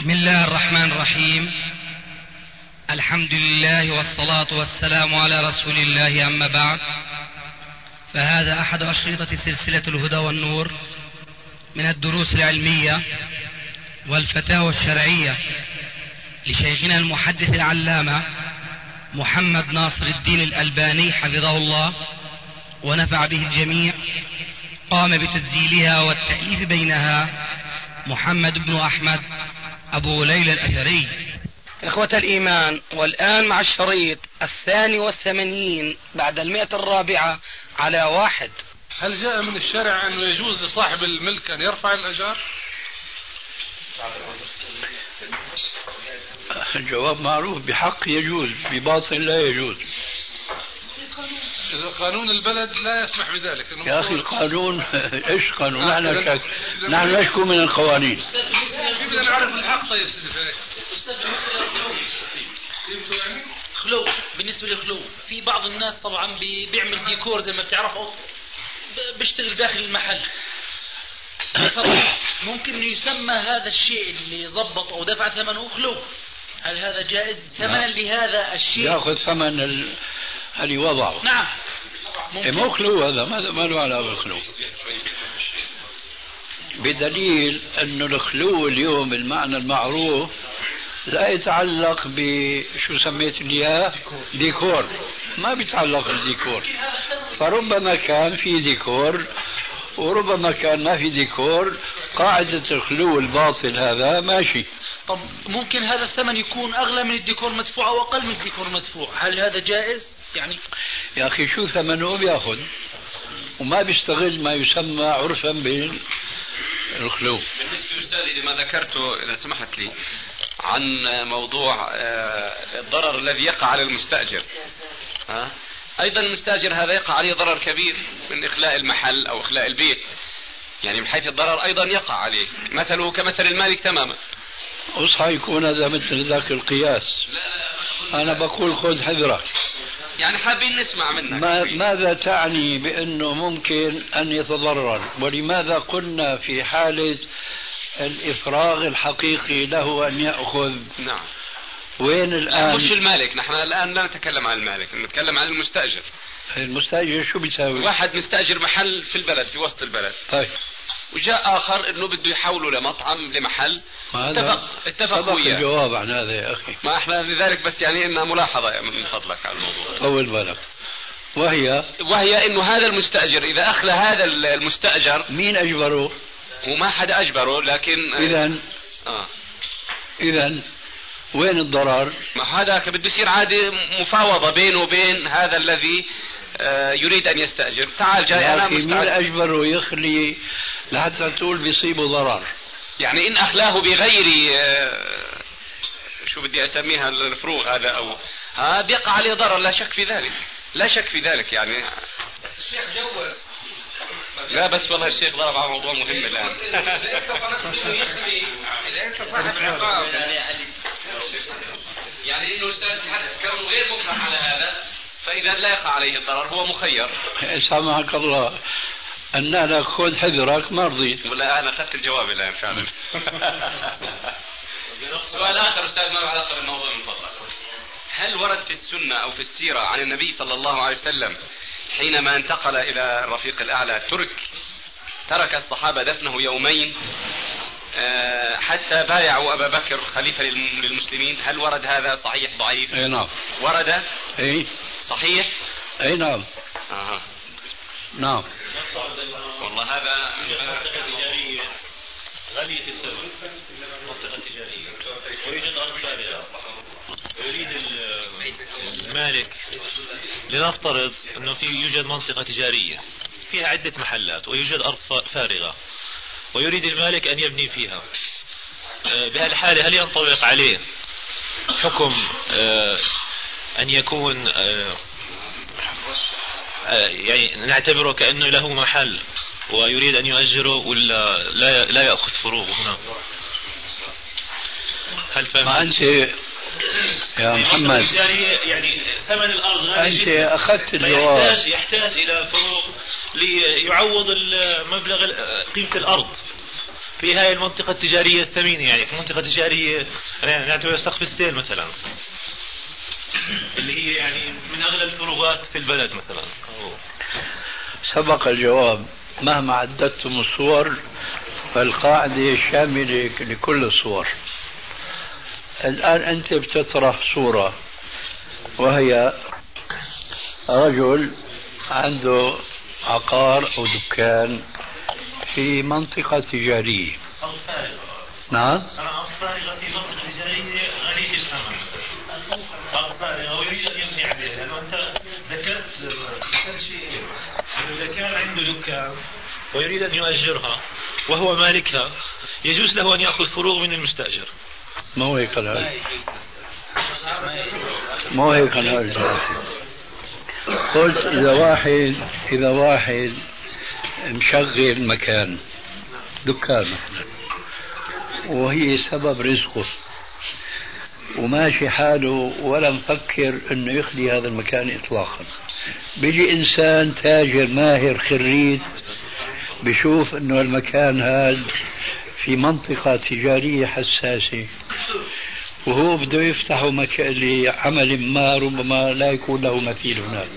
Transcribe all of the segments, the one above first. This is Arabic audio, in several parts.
بسم الله الرحمن الرحيم. الحمد لله والصلاة والسلام على رسول الله، أما بعد، فهذا أحد أشرطة سلسلة الهدى والنور من الدروس العلمية والفتاوى الشرعية لشيخنا المحدث العلامة محمد ناصر الدين الألباني حفظه الله ونفع به الجميع. قام بتسجيلها والتأليف بينها محمد بن أحمد أبو ليلى الأثري. إخوة الإيمان، والآن مع الشريط 82 بعد 104 على 1. هل جاء من الشرع أنه يجوز لصاحب الملك أن يرفع الأجار؟ الجواب معروف، بحق يجوز، بباطل لا يجوز. إذا قانون البلد لا يسمح بذلك. يا أخي القانون إيش قانون؟ نحن نشكو من القوانين. بدنا نعرف الحق. طيب خلو، بالنسبة للخلو في بعض الناس طبعا بيعمل ديكور زي ما بتعرفوا، بيشتغل داخل المحل. ممكن يسمى هذا الشيء اللي ضبط أو دفع ثمنه خلو. هل هذا جائز ثمنا لهذا الشيء؟ يأخذ ثمن اللي وضعه. نعم. مو خلو هذا، ما له علاقة بالخلو، بدليل أنه الخلو اليوم المعنى المعروف لا يتعلق بشو سميت لي ديكور، ما بيتعلق بالديكور. فربما كان في ديكور وربما كان ما في ديكور. قاعدة الخلو الباطل هذا ماشي. طب ممكن هذا الثمن يكون أغلى من الديكور مدفوع أو أقل من الديكور مدفوع، هل هذا جائز؟ يعني يا أخي شو ثمنه بياخذ وما بيستغل ما يسمى عرفا بالخلو. بالنسبة أستاذي لما ذكرته إذا سمحت لي عن موضوع الضرر الذي يقع على المستأجر، أيضا المستأجر هذا يقع عليه ضرر كبير من إخلاء المحل أو إخلاء البيت، يعني من حيث الضرر أيضا يقع عليه، مثله كمثل المالك تماما. أصحى يكون هذا مثل ذاك القياس. أنا بقول خذ حذرك، يعني حابين نسمع منك. ماذا تعني بأنه ممكن أن يتضرر؟ ولماذا قلنا في حالة الإفراغ الحقيقي له أن يأخذ؟ نعم. وين الآن؟ مش المالك، نحن الآن لا نتكلم عن المالك، نتكلم عن المستأجر. المستأجر شو بيساوي؟ واحد مستأجر محل في البلد، في وسط البلد، طيب، وجاء آخر إنه بده يحوله لمطعم لمحل، اتفق وياه. الجواب عن هذا يا أخي، ما احنا لذلك بس يعني إنها ملاحظة من فضلك على الموضوع. طول بالك. وهي إنه هذا المستأجر إذا أخلى هذا المستأجر، مين أجبره؟ وما حدا أجبره، لكن إذن وين الضرر؟ ما هذا بده يصير عادي مفاوضة بينه وبين هذا الذي يريد أن يستأجر. تعال جاي أنا مستعد. مين أجبره يخلي لحتى تقول بيصيبه ضرر؟ يعني إن أخلاه بغير شو بدي أسميها الفروغ هذا أو بيقع عليه ضرر، لا شك في ذلك، لا شك في ذلك. يعني الشيخ جوز. لا بس والله الشيخ ضرب على موضوع مهم الآن. إذا أنت صاحب العقاب يعني إنه كونه غير مكره على هذا، فإذا لا يقع عليه الضرر هو مخير. سامحك الله، أن أنا خذ حذرك ما رضيت. ولا أنا أخذت الجواب الآن فعلا. سؤال آخر أستاذ ما له علاقة بالموضوع من فضلك. هل ورد في السنة أو في السيرة عن النبي صلى الله عليه وسلم حينما انتقل إلى الرفيق الأعلى ترك الصحابة دفنه يومين حتى بايعوا أبا بكر خليفة للمسلمين؟ هل ورد هذا؟ صحيح ضعيف؟ أي نعم. ورد؟ أي صحيح؟ أي نعم. نعم. والله هذا منطقة تجارية غالية الثمن، منطقة تجارية ويوجد أرض فارغة، يريد المالك، لنفترض أنه يوجد منطقة تجارية فيها عدة محلات ويوجد أرض فارغة، ويريد المالك أن يبني فيها. بهالحالة هل ينطبق عليه حكم أن يكون يعني نعتبره كأنه له محل ويريد أن يؤجره، ولا لا يأخذ فروغه هنا؟ هل فهم؟ ما أنت يا محمد يعني ثمن الأرض غالي أنت جدا، أخذت الجواب. يحتاج إلى فروغ ليعوض المبلغ قيمة الأرض. في هاي المنطقة التجارية الثمينة، يعني في منطقة تجارية نعتبر سقف ستيل مثلا، اللي هي يعني من أغلى الفروغات في البلد مثلا. سبق الجواب. مهما عددتم الصور فالقاعدة شاملة لكل الصور. الآن أنت بتطرح صورة، وهي رجل عنده عقار أو دكان في منطقة تجارية. نعم. أنا أصفارغة في منطقة تجارية غريب الثمن. أصفارغة ويريد أن يبني عليها، لأنه أنت ذكرت شيء إنه إذا كان عنده دكان ويريد أن يؤجرها وهو مالكها يجوز له أن يأخذ فروغ من المستأجر. ما هو هيك الهال. ما هو هيك الهال. قلت إذا واحد مشغل مكان دكان مثلا وهي سبب رزقه وماشي حاله ولا مفكر انه يخلي هذا المكان اطلاقا، بيجي انسان تاجر ماهر خريج بشوف انه المكان هذا في منطقة تجارية حساسة وهو بده يفتحه لعمل ما ربما لا يكون له مثيل هناك،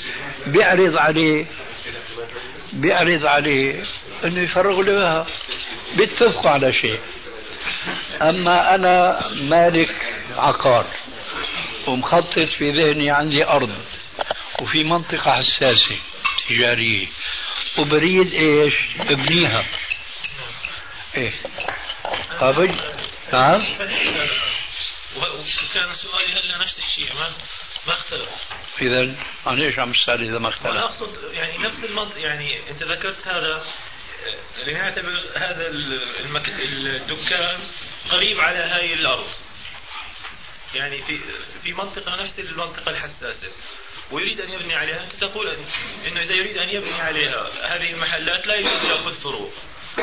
بيعرض عليه انه يفرغ له اياها، بيتفقوا على شيء. اما انا مالك عقار ومخطط في ذهني عندي ارض وفي منطقة حساسة تجارية وبريد ايش ابنيها، ايه قابل. نعم. وكان سؤالي هلا نفس الشيء ما اختلف. اذا عن ايش عم تسأل اذا ما اختلف؟ انا اقصد يعني نفس المنطق، يعني انت ذكرت هذا لنعتبر هذا الدكان قريب على هاي الارض، يعني في منطقة نفس المنطقة الحساسة ويريد ان يبني عليها. انت تقول انه اذا يريد ان يبني عليها هذه المحلات لا يجوز ياخذ فروغ.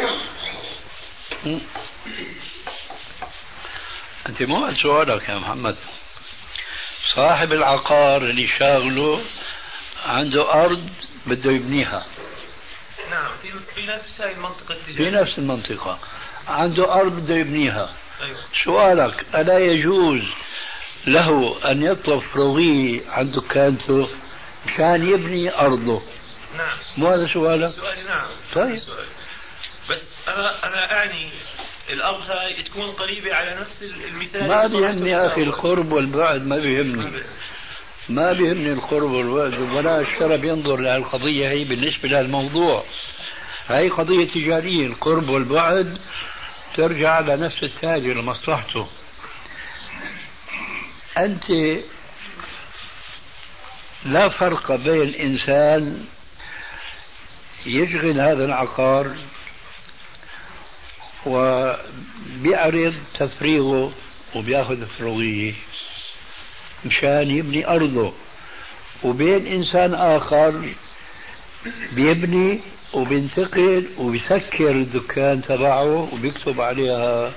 انت مو عن سؤالك يا محمد. صاحب العقار اللي شاغله عنده ارض بده يبنيها. نعم. في نفس هاي المنطقة التجارية، في نفس المنطقة عنده ارض بده يبنيها. أيوة. سؤالك الا يجوز له ان يطلب فروغية عن دكانته مشان يبني ارضه؟ نعم. مو هذا سؤالك؟ سؤالي نعم. طيب. بس انا اعني الارض هاي تكون قريبة على نفس المثال. ما بيهمني يا اخي القرب والبعد، ما بيهمني القرب والبعد، ولا الشرع ينظر للقضية هي بالنسبة للموضوع. هاي قضية تجارية، القرب والبعد ترجع على نفس التاجر لمصلحته. أنت لا فرق بين إنسان يشغل هذا العقار وبيعرض تفريغه وبياخذ فروغية مشان يبني أرضه، وبين إنسان آخر بيبني وبينتقل وبيسكر الدكان تبعه وبيكتب عليها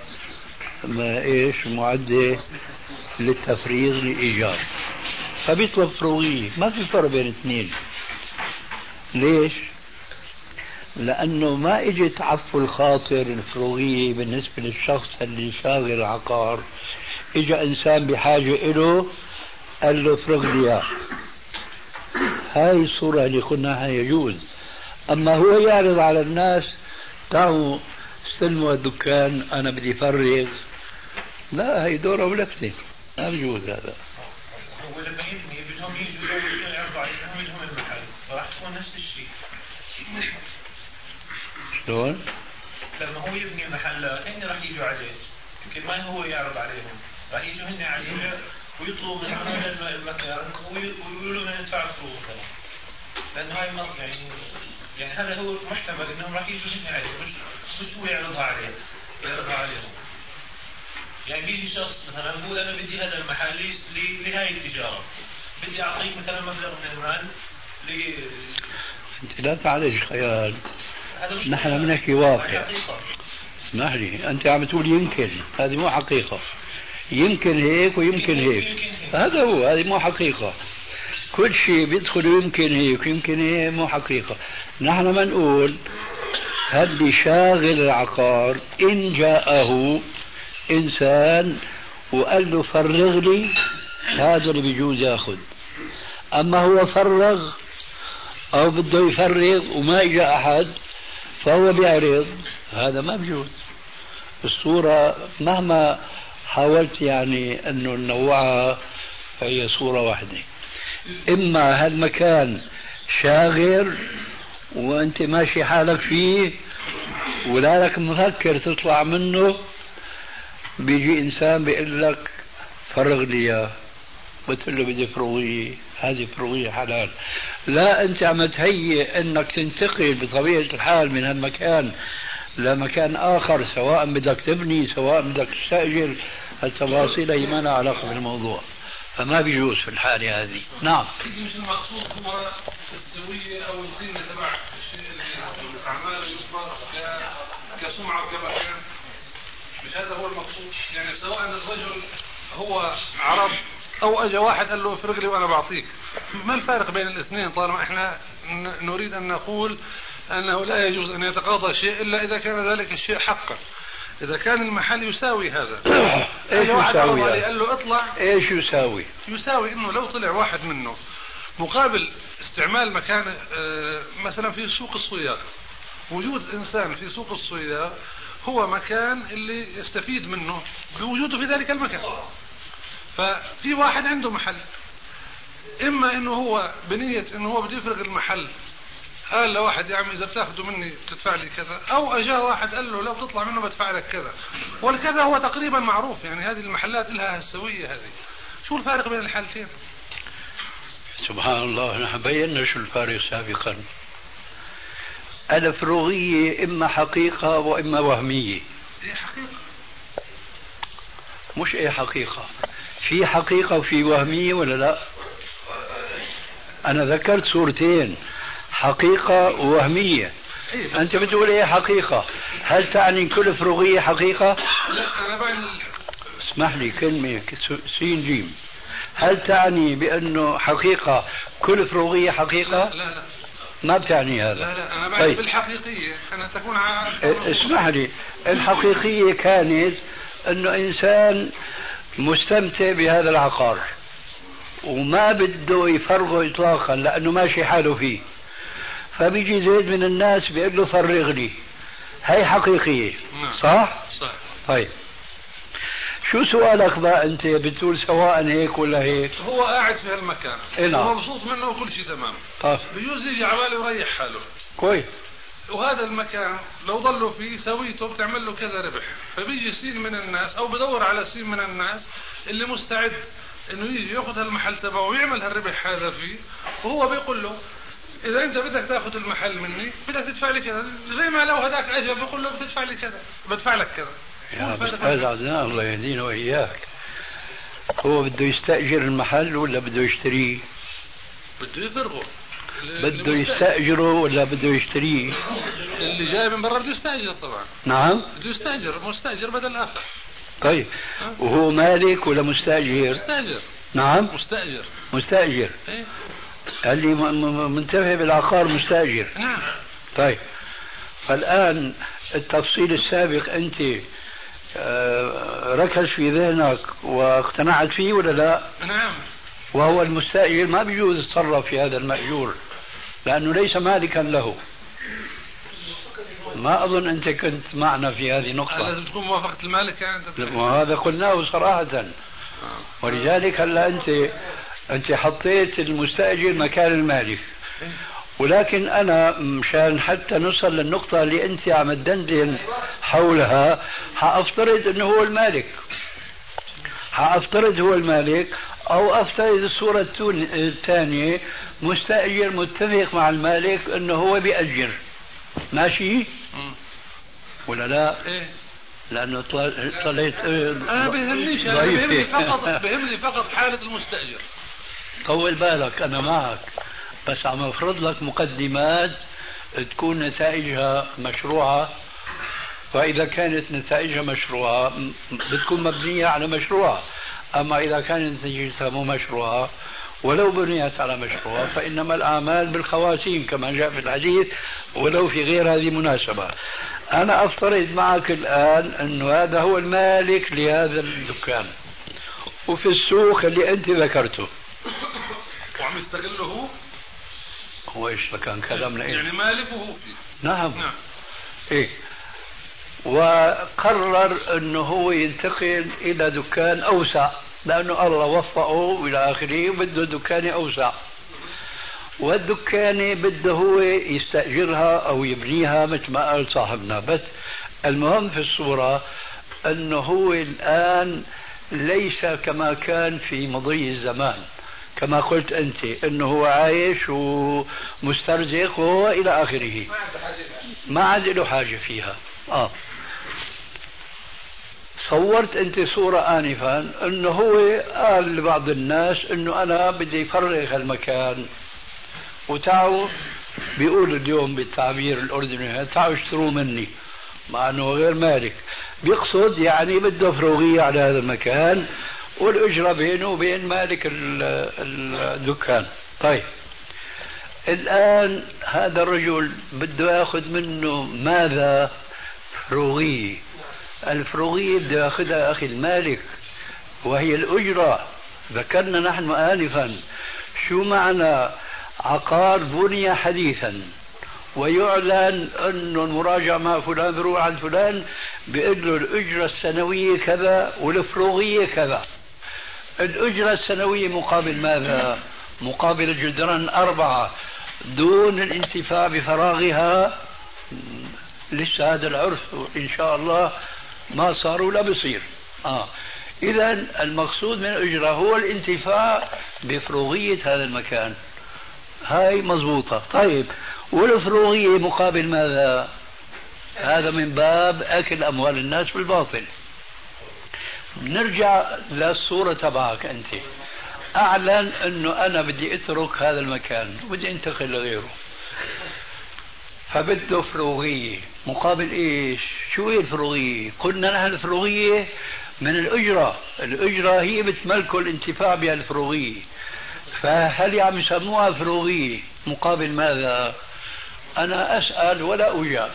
معدة للتفريغ للإيجار، فبيطلب فروغية. ما في فرق بين الاثنين. ليش؟ لأنه ما اجت عفو الخاطر الفروغية بالنسبة للشخص اللي شاغل العقار. اجا انسان بحاجة له قال له افرغ لي. هاي الصورة اللي قلناها يجوز. اما هو يعرض على الناس تعالوا استلموا الدكان انا بدي افرغ، لا، هي دورة ولفتة، ما بيجوز هذا. هو لما يبني بدهم يجوا يعرضوا عليهم بدهم المحل، فراح تكون نفس الشيء. شلون؟ لما هو يبني المحلات هن راح يجوا عليه، يمكن ما هو يعرض عليهم، راح يجوا هن عليه ويطلبوا من المكان ويقولوا لهم ندفع فلوس مثلا، لأن هاي يعني هذا هو محتمل انهم راح يجوا هن عليه، مش هو يعرضها عليهم. يعني بيجي شخص مثلا بقول انا بدي هذا المحل لهاي التجارة، بدي اعطيك مثلا مبلغ من المال انت لا تعالج خيال، نحن بنحكي واقع. اسمح لي، انت عم تقول يمكن، هذه مو حقيقة. يمكن هيك ويمكن هيك، هذا هو، هذه مو حقيقة. كل شيء بيدخل يمكن هيك ويمكن هيك، مو حقيقة. نحن ما نقول اللي شاغل العقار إن جاءه إنسان وقال له فرغ لي، هذا اللي بيجوز ياخذ. أما هو فرغ أو بده يفرغ وما إجا أحد فهو بيعرض، هذا ما بيجوز. الصورة مهما حاولت يعني أنه ننوعها فهي صورة واحدة. إما هالمكان شاغر وأنت ماشي حالك فيه ولا لك مفكر تطلع منه، بيجي إنسان بيقول لك فرغ لي إياه، بتقول له بدي فروغية، هذه فروغية حلال. لا أنت عم تهيئ أنك تنتقل بطبيعة الحال من هالمكان لمكان آخر، سواء بدك تبني سواء بدك تستأجر، التفاصيل هي ما لها علاقة بالموضوع، فما بيجوز في الحالة هذه. نعم. مش المقصود هو السوية أو القيمة تبع الشيء اللي أعمال يصبر كسمعة وكمكان، مش هذا هو المقصود. يعني سواء الرجل هو عرب أو أجا واحد قال له افرغ لي وأنا بعطيك، ما الفارق بين الاثنين طالما احنا نريد أن نقول أنه لا يجوز أن يتقاضى شيء إلا إذا كان ذلك الشيء حقا، إذا كان المحل يساوي هذا. إيش يساوي؟ قال له اطلع. إيش يساوي؟ يساوي إنه لو طلع واحد منه مقابل استعمال مكان مثلا في سوق الصياغ، وجود إنسان في سوق الصياغ هو مكان اللي يستفيد منه بوجوده في ذلك المكان. ففي واحد عنده محل، إما إنه هو بنية إنه هو بده يفرغ المحل، قال لواحد يا عم إذا بتاخذوا مني بتدفع لي كذا، أو أجا واحد قال له لو بتطلع منه بدفع لك كذا، والكذا هو تقريبا معروف. يعني هذه المحلات لها السوية هذه. شو الفارق بين الحالتين؟ سبحان الله، نحن بينا شو الفارق سابقا. الفروغية إما حقيقة وإما وهمية. هي حقيقة، مش إيه حقيقة، في حقيقة وفي وهمية ولا لا؟ أنا ذكرت صورتين، حقيقة ووهمية. أنت بتقول إيه حقيقة؟ هل تعني كل فروغية حقيقة؟ لا أنا بعمل. اسمح لي كلمة سين جيم، هل تعني بأنه حقيقة كل فروغية حقيقة؟ لا ما بتعني هذا. لا أنا بعمل بالحقيقية أنا تكون اسمح لي، الحقيقية كانت أنه إنسان مستمتع بهذا العقار وما بده يفرغه إطلاقا لأنه ماشي حاله فيه، فبيجي زيد من الناس بيقول له فرغ لي، هي حقيقية. صح؟ صح. طيب شو سؤالك بقى أنت؟ بتقول سواء هيك ولا هيك؟ هو قاعد في هالمكان نعم، ومبسوط منه وكل شيء تمام. بيجوز يجي عباله ويريح حاله كويس، وهذا المكان لو ضلوا فيه سويته بتعمل له كذا ربح، فبيجي سين من الناس او بدور على سين من الناس اللي مستعد انه يجي ياخذ هالمحل تبعه ويعمل هالربح هذا فيه، وهو بيقول له اذا انت بدك تاخذ المحل مني بدك تدفع لي كذا، زي ما لو هذاك اجى بيقول له بتدفع لي كذا بدفع لك كذا. يا أستاذ عدنان الله يهدينا وإياك، هو بده يستأجر المحل ولا بده يشتريه؟ بده يفرغه. بده يستأجره ولا بده يشتريه؟ اللي جاي من برا بده يستأجر طبعا. نعم بده يستأجر، مستأجر بدل آخر. طيب وهو مالك ولا مستأجر؟ مستأجر. نعم مستأجر. مستأجر. ايه؟ اللي منتفع بالعقار مستأجر. نعم. طيب فالآن التفصيل السابق أنت ركز في ذهنك واقتنعت فيه ولا لا؟ نعم. وهو المستأجر ما بيجوز يتصرف في هذا المأجور لأنه ليس مالكا له. ما أظن أنت كنت معنا في هذه النقطة. لازم تكون موافقة المالك يعني. وهذا قلناه صراحة. ولذلك هلا أنت حطيت المستأجر مكان المالك، ولكن أنا مشان حتى نوصل للنقطة اللي أنت عم تدندن حولها حأفترض أنه هو المالك، حأفترض هو المالك، أو أفترض الصورة الثانية مستأجر متفق مع المالك أنه هو بيأجر. ماشي ولا لا؟ إيه؟ لأنه طلعت أنا بيهمنيش، أنا بيهمني فقط حالة المستأجر. طول بالك أنا معك، بس عم أفرض لك مقدمات تكون نتائجها مشروعة، فإذا كانت نتائجها مشروعة بتكون مبنية على مشروع، أما إذا كانت نتيجتها مو مشروعة ولو بنيت على مشروع فإنما الأعمال بالخواتيم كما جاء في الحديث، ولو في غير هذه المناسبة. أنا أفترض معك الآن أنه هذا هو المالك لهذا الدكان وفي السوق اللي أنت ذكرته وعم يستغله هو إيش كان كلامنا إيه؟ يعني مالك وهو فيه. نعم. إيه. وقرر أنه هو ينتقل إلى دكان أوسع لأنه الله وفقه إلى آخره وبده دكان أوسع، والدكانة بده هو يستأجرها أو يبنيها مثل ما قال صاحبنا. بس المهم في الصورة أنه هو الآن ليس كما كان في مضي الزمان، كما قلت أنت أنه هو عايش ومسترزق وهو إلى آخره، ما عاد له حاجة فيها. صورت أنت صورة آنفا أنه هو قال لبعض الناس أنه أنا بدي أفرغ المكان وتعوا، بيقول اليوم بالتعبير الأردني تعوا اشتروا مني، مع أنه غير مالك، بيقصد يعني بده فروغية على هذا المكان والأجرة بينه وبين مالك الدكان. طيب الآن هذا الرجل بده يأخذ منه ماذا؟ فروغية. الفروغية بده يأخذها أخي المالك وهي الأجرة. ذكرنا نحن آنفا شو معنى عقار بني حديثا ويعلن أنه المراجعة مع فلان بروح عن فلان بيقول له الأجرة السنوية كذا والفروغية كذا. الأجرة السنوية مقابل ماذا؟ مقابل الجدران 4 دون الانتفاع بفراغها. لسه هذا العرف إن شاء الله ما صار ولا بصير. إذن المقصود من الأجرة هو الانتفاع بفروغية هذا المكان، هاي مضبوطة. طيب والفروغية مقابل ماذا؟ هذا من باب أكل أموال الناس بالباطل. نرجع للصورة تبعك أنت، أعلن أنه أنا بدي أترك هذا المكان وبدي أنتقل لغيره، فبده فروغية مقابل إيش؟ شو هي الفروغية؟ قلنا نحن الفروغية من الأجرة، الأجرة هي بتملكه الانتفاع بها الفروغية، فهل عم يسموها فروغية مقابل ماذا؟ أنا أسأل ولا أجاب.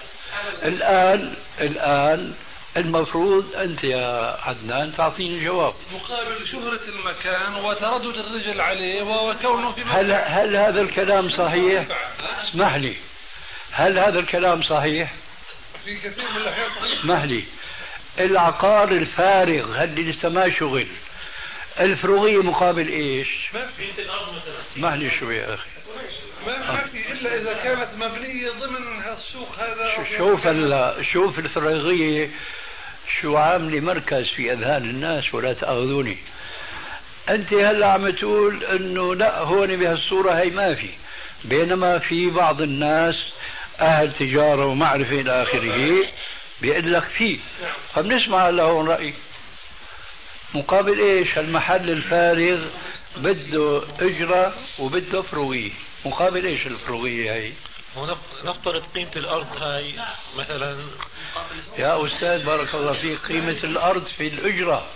الآن المفروض أنت يا عدنان تعطيني جواب. مقابل شهرة المكان وتردد الرجل عليه وكونه في هل هذا الكلام صحيح؟ اسمح لي، هل هذا الكلام صحيح؟ في كثير من الأحيان. اسمح لي، العقار الفارغ هل لسه ما شغل، الفروغية مقابل ايش؟ ما في الأرض مثلا. اسمح لي شوي يا أخي. ما في إلا إذا كانت مبنية ضمن السوق هذا. شوف الفروغية شو عاملة مركز في أذهان الناس، ولا تأخذوني. أنت هلا عم تقول إنه لا هون بهالصورة هي ما في، بينما في بعض الناس أهل تجارة ومعرفة إلى آخره بيقول لك فيه. فبنسمع لهون رأي مقابل إيش؟ المحل الفارغ بده أجرة وبده فروغية، مقابل إيش الفروغية هي؟ نفترض قيمة الأرض هاي مثلا. يا أستاذ بارك الله فيك، قيمة الأرض في الأجرة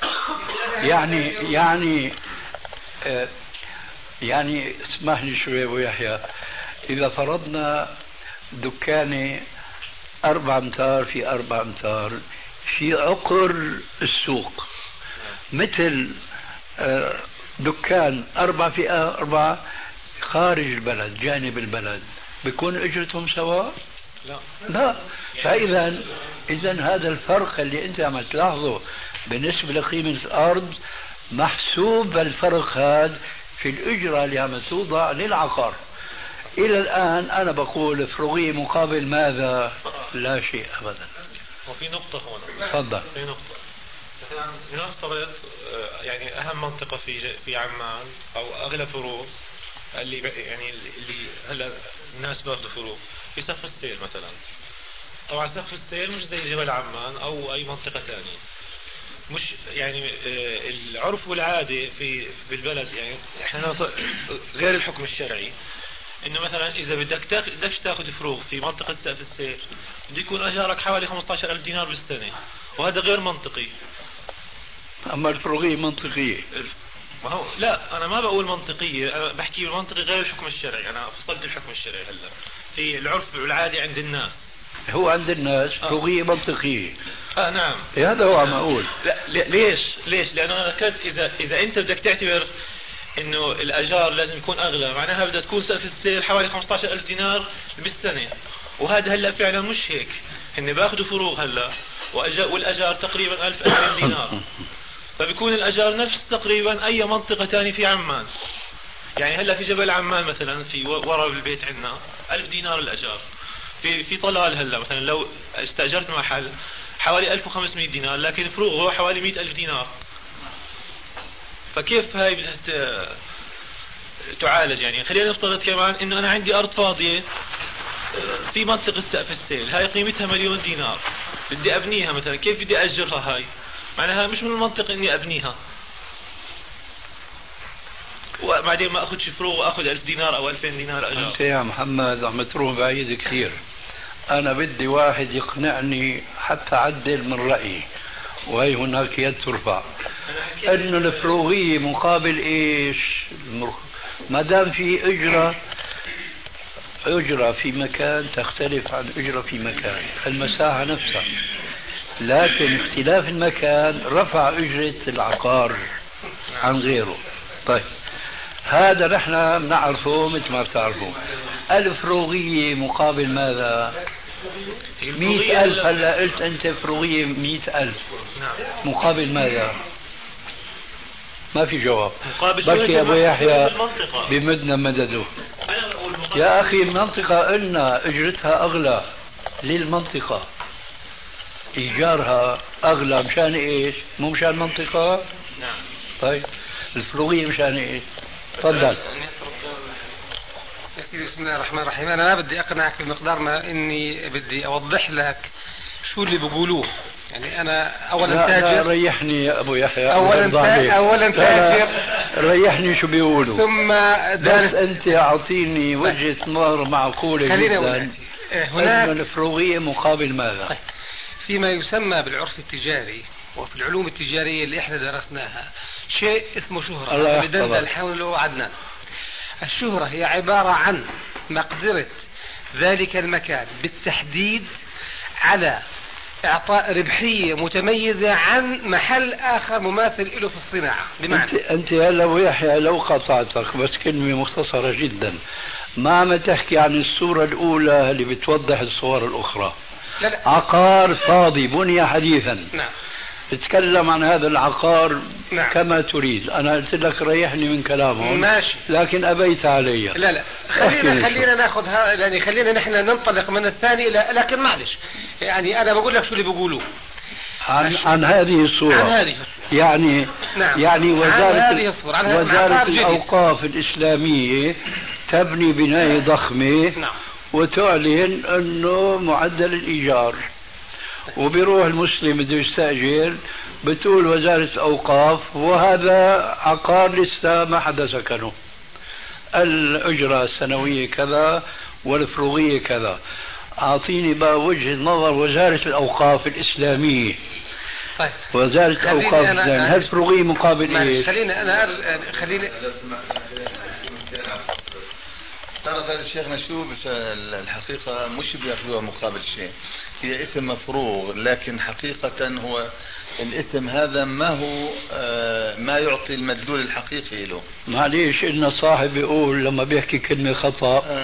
يعني اسمح لي شوي أبو يحيى، إذا فرضنا دكانة 4 أمتار في 4 أمتار في عقر السوق، مثل دكان 4 في 4 خارج البلد جانب البلد، بيكون اجرتهم سواء؟ لا. فإذا هذا الفرق اللي انت عم تلاحظه بالنسبة لقيمة الأرض محسوب الفرق هذا في الأجرة اللي عم توضع للعقار. إلى الآن أنا بقول فروغية مقابل ماذا؟ لا شيء أبدا. وفي نقطة هنا. تفضل. في نقطة مثلا لنفترض يعني أهم منطقة في عمان أو أغلى فروع اللي هلا الناس باخذوا فروع في سقف السيل مثلا. طبعا سقف السيل مش زي جبل عمان أو أي منطقة ثانية، مش يعني العرف والعادة في بالبلد، يعني احنا غير الحكم الشرعي انه مثلا اذا بدكش تاخذ فروغ في منطقة سقف السير بده يكون اجارك حوالي 15,000 دينار بالسنة، وهذا غير منطقي. اما الفروغية منطقية. ما هو لا، أنا ما بقول منطقية، أنا بحكي المنطقي غير الحكم الشرعي. أنا فصلت الحكم الشرعي هلا في العرف والعادي عند الناس. هو عند الناس فروغية منطقية. نعم، هذا هو عم أقول. لا ليش؟ لأنه أنا ذكرت إذا أنت بدك تعتبر إنه الأجار لازم يكون أغلى، معناها بدها تكون سقف السيل حوالي 15,000 دينار بالسنة، وهذا هلا فعلا مش هيك. هن باخذوا فروغ هلا والأجار تقريبا 1000 دينار، فبيكون الأجار نفس تقريبا أي منطقة تانية في عمان. يعني هلا في جبل عمان مثلا في ورا البيت عندنا 1000 دينار الأجار. في طلال هلا مثلا لو استأجرت محل حوالي 1500 دينار، لكن فروغه حوالي 100,000 دينار. فكيف هاي بدها تعالج؟ يعني خلينا نفترض كمان انه انا عندي ارض فاضية في منطقة سقف السيل، هاي قيمتها 1,000,000 دينار، بدي ابنيها مثلا، كيف بدي اجرها؟ هاي معناها مش من المنطق اني ابنيها وبعدين ما اخذ فروغ واخذ 1000 دينار او 2000 دينار اجار. انت يا محمد عم تروح بعيد كثير. انا بدي واحد يقنعني حتى عدل من رأيي، وهي هناك يد ترفع، انه الفروغية مقابل ايش؟ ما دام في اجرة في مكان تختلف عن اجرة في مكان، المساحة نفسها، لكن اختلاف المكان رفع اجرة العقار عن غيره. طيب هذا نحن بنعرفه مثل ما بتعرفوا. الفروغية مقابل ماذا؟ 100,000. هلا قلت انت فروغية 100,000 مقابل ماذا؟ ما في جواب. بركي يا ابو يحيى بمدنا مدده. يا اخي المنطقة قلنا اجرتها اغلى للمنطقة، ايجارها اغلى مشان ايش؟ مو مشان المنطقة. نعم. طيب الفروغية مشان ايش؟ تفضل. بسم الله الرحمن الرحيم. انا ما بدي اقنعك بمقدار ما اني بدي اوضح لك شو اللي بقولوه. يعني انا اولا تاجر. ريحني يا ابو يحيى. اولا تاجر. ريحني شو بيقولوا. ثم بس انت اعطيني وجهة نظر معقولة جدا. هناك الفروغية مقابل ماذا؟ فيما يسمى بالعرف التجاري وفي العلوم التجارية اللي احنا درسناها شيء اسمه شهرة. بدندل حوله عدنان. الشهرة هي عبارة عن مقدرة ذلك المكان بالتحديد على إعطاء ربحية متميزة عن محل آخر مماثل له في الصناعة. بمعنى أنت هلا ويحيى لو قطعتك بس كلمة مختصرة جدا، ما عم تحكي عن الصورة الأولى اللي بتوضح الصور الأخرى. لا. عقار فاضي بني حديثا. نعم. تتكلم عن هذا العقار. نعم. كما تريد. أنا قلت لك ريحني من كلامهم. ماشي. لكن أبيت علي. لا خلينا ناخذ يعني خلينا نحن ننطلق من الثاني لكن معلش يعني أنا بقول لك شو اللي بيقولوه عن هذه الصورة. عن هذه الصورة. يعني نعم. يعني وزارة وزارة الأوقاف الإسلامية تبني بناية ضخمة. نعم. وتعلن أنه معدل الإيجار، وبيروح المسلم بده يستأجر بتقول وزارة أوقاف وهذا عقار لسه ما حدا سكنه، الأجرة السنوية كذا والفروغية كذا. أعطيني بقى وجهة نظر وزارة الأوقاف الإسلامية. طيب. وزارة الأوقاف الإسلامية هل فروغية مقابل إيه؟ خليني ترى الشيخنا شو بس الحقيقة مش بياخذوها مقابل شيء، هي اسم مفروغ، لكن حقيقة هو الاسم هذا ما هو ما يعطي المدلول الحقيقي له. معليش إن صاحب يقول لما بيحكي كلمة خطأ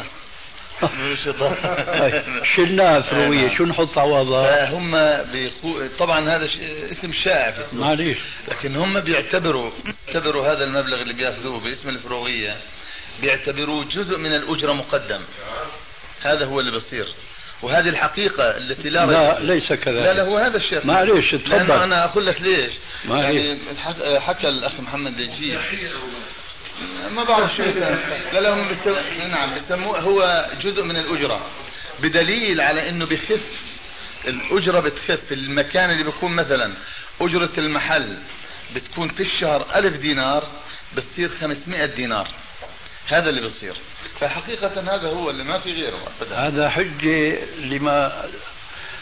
شلناها فروية، شو نحط عوضها؟ هم طبعا هذا اسم شائع، معليش، لكن هم بيعتبروا هذا المبلغ اللي بياخذوه باسم الفروغية بيعتبروه جزء من الأجرة مقدم. هذا هو اللي بصير، وهذه الحقيقة التي لا ليس كذلك. لا هو هذا الشيء. معليش تفضل. أنا أقول لك ليش. يعني حكى الأخ محمد دجيل ما بعرف شو لا هم نعم بيسموه هو جزء من الأجرة، بدليل على إنه بخف الأجرة، بتخف المكان اللي بيكون مثلا أجرة المحل بتكون في الشهر 1000 دينار بتصير 500 دينار. هذا اللي بيصير. فحقيقة هذا هو اللي ما في غيره أبدا. هذا حجة لما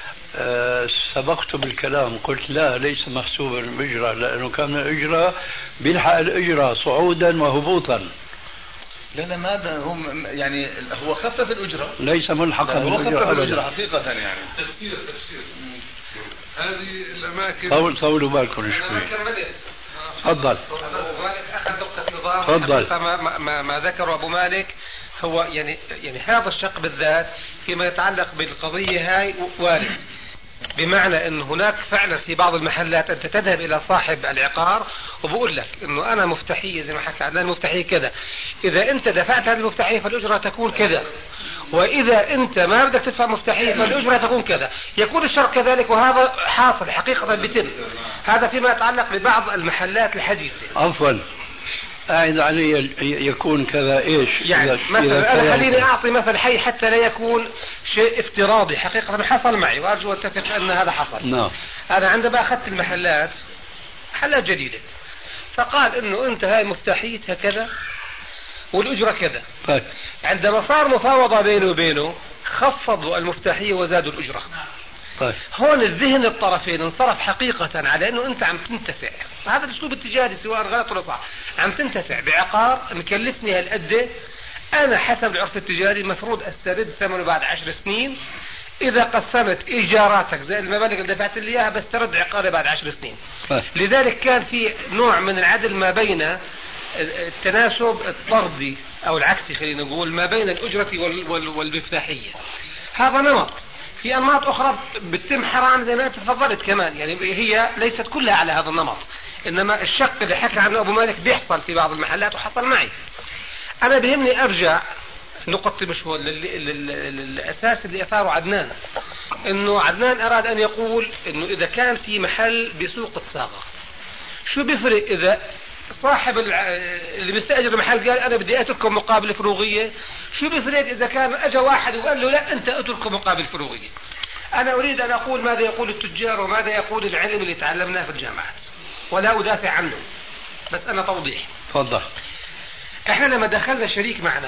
سبقت بالكلام، قلت لا ليس محسوبا بالأجرة، لأنه كان الأجرة بيلحق الأجرة صعودا وهبوطا. لا ماذا هم يعني هو خفف الأجرة، ليس ملحقا هو خفف بالأجرة الأجرة أبدا. حقيقة يعني. تفسير هذه الأماكن طولوا بالكم شوي. تفضل. أخذ نقطة نظام. تفضل. ما ذكر أبو مالك هو يعني هذا الشق بالذات فيما يتعلق بالقضية هاي وارد، بمعنى أن هناك فعلا في بعض المحلات أنت تذهب إلى صاحب العقار وبقول لك أنه أنا مفتاحية زي ما حكى عدنان مفتاحية كذا، إذا أنت دفعت هذه المفتاحية فالأجرة تكون كذا، وإذا أنت ما بدك تدفع مفتاحية فالأجرة تكون كذا، يكون الشرط كذلك، وهذا حاصل حقيقة بتم. هذا فيما يتعلق ببعض المحلات الحديثة. عفوا أعد علي يكون كذا إيش؟ يعني مثلا أنا خليني أعطي مثل حي حتى لا يكون شيء افتراضي، حقيقة حصل معي وأرجو أن تتفق أن هذا حصل. نعم. أنا عندما أخذت المحلات محلات جديدة فقال إنه أنت هاي مفتاحيتها كذا والأجرة كذا. طيب. عندما صار مفاوضة بينه وبينه خفضوا المفتاحية وزادوا الأجرة. طيب. هون الذهن الطرفين انصرف حقيقة على أنه أنت عم تنتفع، هذا الأسلوب التجاري سواء غلط ولا صح، عم تنتفع بعقار مكلفني هالقد، أنا حسب العرف التجاري مفروض أسترد ثمنه بعد 10 سنين، إذا قسمت إيجاراتك زي المبالغ اللي دفعت لي إياها بسترد عقاري بعد 10 سنين. طيب. لذلك كان في نوع من العدل ما بين التناسب الطردي أو العكسي خلينا نقول ما بين الأجرة والمفتاحية. هذا نمط. في أنماط أخرى بتتم حرام زي ما أنت تفضلت كمان، يعني هي ليست كلها على هذا النمط، إنما الشق اللي حكى عنه أبو مالك بيحصل في بعض المحلات وحصل معي. أنا بهمني أرجع نقطة مشهور الأساس اللي أثاره عدنان، إنه عدنان أراد أن يقول إنه إذا كان في محل بسوق الصاغة شو بيفرق إذا صاحب اللي بيستأجر المحل قال أنا بدي أتركه مقابل فروغية، شو بيفرق إذا كان أجا واحد وقال له لا أنت أتركه مقابل فروغية. أنا أريد أن أقول ماذا يقول التجار وماذا يقول العلم اللي تعلمناه في الجامعات، ولا أدافع عنه، بس أنا توضيح. تفضل. إحنا لما دخلنا شريك معنا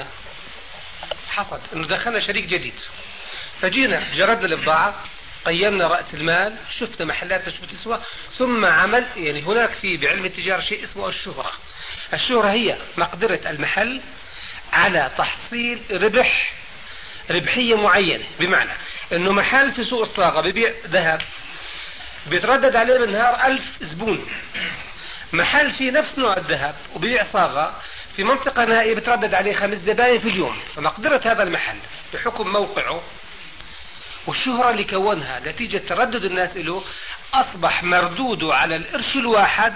حصل إنه دخلنا شريك جديد، فجينا جردنا البضاعة، قيمنا رأس المال، شفنا محلات شو بتسوى، ثم عمل يعني هناك في بعلم التجارة شيء اسمه الشهرة. الشهرة هي مقدرة المحل على تحصيل ربحية معينة، بمعنى انه محل في سوق الصاغة ببيع ذهب بيتردد عليه بالنهار 1000 زبون، محل في نفس نوع الذهب وبيع صاغة في منطقة نائية بتردد عليه 5 زباين في اليوم، فمقدرة هذا المحل بحكم موقعه والشهرة اللي كونها نتيجة تردد الناس له أصبح مردوده على القرش الواحد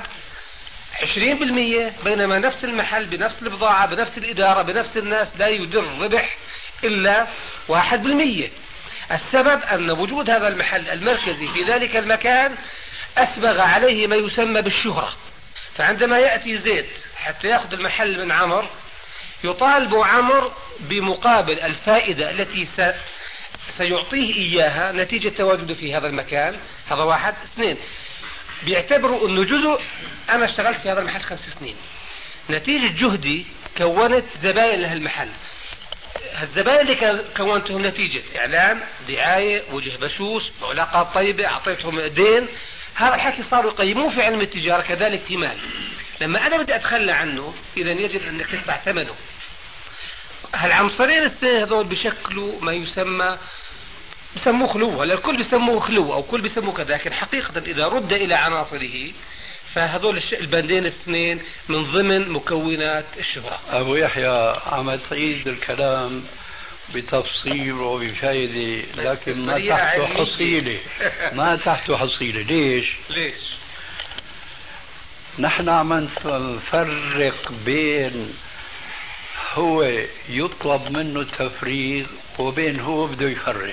20%، بينما نفس المحل بنفس البضاعة بنفس الإدارة بنفس الناس لا يدر ربح إلا 1%. السبب أن وجود هذا المحل المركزي في ذلك المكان أسبغ عليه ما يسمى بالشهرة، فعندما يأتي زيد حتى يأخذ المحل من عمر يطالب عمر بمقابل الفائدة التي سيعطيه إياها نتيجة تواجده في هذا المكان. هذا 1. 2 بيعتبروا أنه جزء أنا اشتغلت في هذا المحل 5 سنين، نتيجة جهدي كونت زبائن لهالمحل، الزبائن اللي كونتهم نتيجة إعلان دعاية وجه بشوش علاقات طيبة أعطيتهم دين، هذا الحكي صاروا يقيموه في علم التجارة كذلك في مال. لما أنا بدي أتخلى عنه إذا يجب أنك تدفع ثمنه. هالعنصرين الاثنين هذول بشكلوا ما بسموه خلو، هلا الكل بسموه خلو أو كل بسموه كذا، لكن حقيقة إذا رد إلى عناصره فهذول البندين الاثنين من ضمن مكونات الشهرة. أبو يحيى عم تعيد الكلام بتفصيل وبفائدة، لكن ما تحته حصيلة. ما تحته حصيلة. ليش؟ نحن عم نفرق بين هو يطلب منه التفريغ وبين هو بده يفرغ.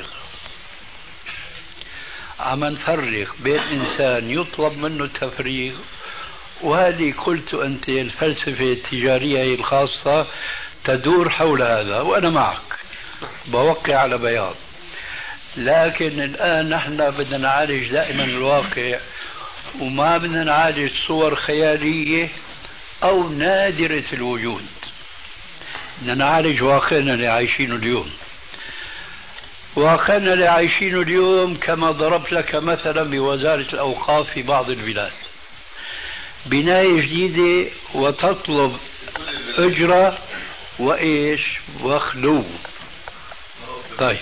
عم نفرق بين إنسان يطلب منه التفريغ، وهذه قلت أنت الفلسفة التجارية الخاصة تدور حول هذا، وأنا معك بوقع على بياض. لكن الآن نحن بدنا نعالج دائما الواقع، وما بدنا نعالج صور خيالية أو نادرة الوجود، بدنا نعالج واقعنا اللي عايشينه اليوم. واقعنا اللي عايشينه اليوم كما ضربت لك مثلا بوزارة الأوقاف في بعض البلاد، بناية جديدة وتطلب أجرة وإيش وخلو. طيب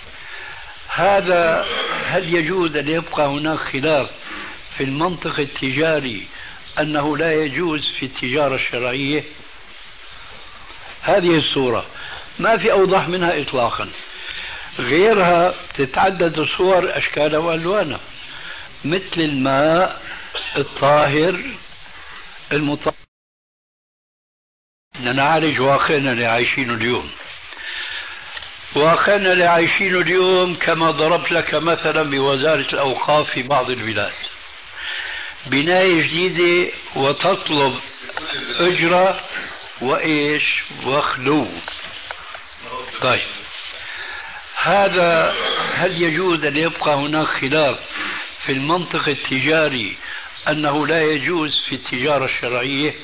هذا هل يجوز أن يبقى هناك خلاف في المنطق التجاري أنه لا يجوز في التجارة الشرعية؟ هذه الصورة ما في أوضح منها إطلاقا، غيرها تتعدد الصور أشكالها وألوانها، مثل الماء الطاهر المطهر. نعالج واقعنا اللي عايشينه اليوم. واقعنا اللي عايشينه اليوم كما ضربت لك مثلا بوزارة الأوقاف في بعض البلاد، بناية جديدة وتطلب أجرة وإيش وخلو. طيب هذا هل يجوز أن يبقى هناك خلاف في المنطق التجاري أنه لا يجوز في التجارة الشرعية؟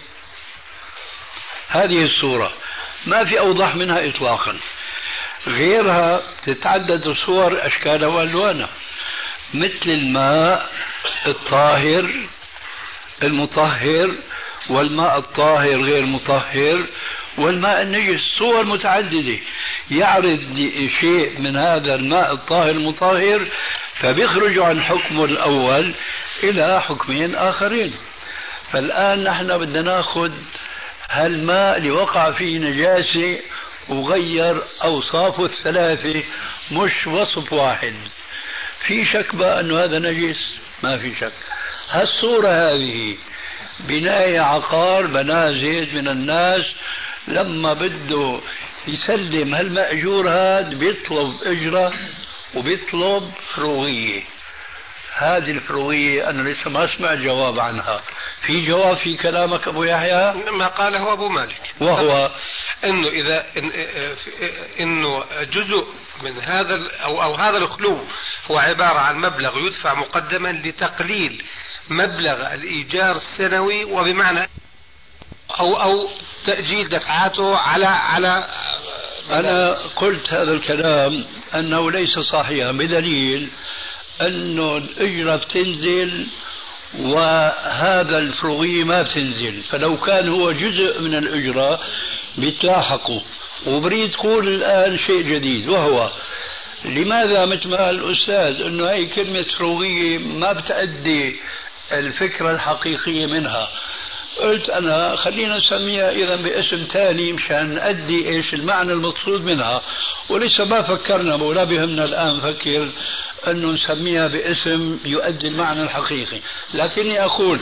هذه الصورة ما في أوضح منها إطلاقا، غيرها تتعدد الصور أشكالها وألوانها، مثل الماء الطاهر المطهر والماء الطاهر غير مطهر والماء النجس. صور متعددة يعرض شيء من هذا الماء الطاهر المطهر فبيخرج عن حكمه الأول إلى حكمين آخرين. فالآن نحن بدنا ناخذ هالماء اللي وقع فيه نجاسة وغير أوصافه الثلاثة، مش وصف واحد. في شك بقى أنه هذا نجس؟ ما في شك. هالصورة هذه بناية عقار بناه زيد من الناس، لما بده يسلم هالمأجور هذا بيطلب أجرة وبيطلب فروغية. هذه الفروغية أنا لسه ما أسمع جواب عنها. في جواب في كلامك أبو يحيى؟ ما قاله أبو مالك، وهو أنه إذا إنه جزء من هذا أو هذا الخلو هو عبارة عن مبلغ يدفع مقدما لتقليل مبلغ الإيجار السنوي، وبمعنى أو تأجيل دفعاته على أنا قلت هذا الكلام أنه ليس صحيحا، بدليل أنه الأجرة بتنزل وهذا الفروغية ما بتنزل، فلو كان هو جزء من الأجرة بيتلاحقوا. وبريد تقول الآن شيء جديد، وهو لماذا مثل ما الأستاذ أنه هي كلمة فروغية ما بتأدي الفكرة الحقيقية منها. قلت أنا خلينا نسميها إذا باسم ثاني مشان نأدي إيش المعنى المقصود منها، ولسه ما فكرنا ولا بهمنا الآن نفكر أنه نسميها باسم يؤدي المعنى الحقيقي. لكني أقول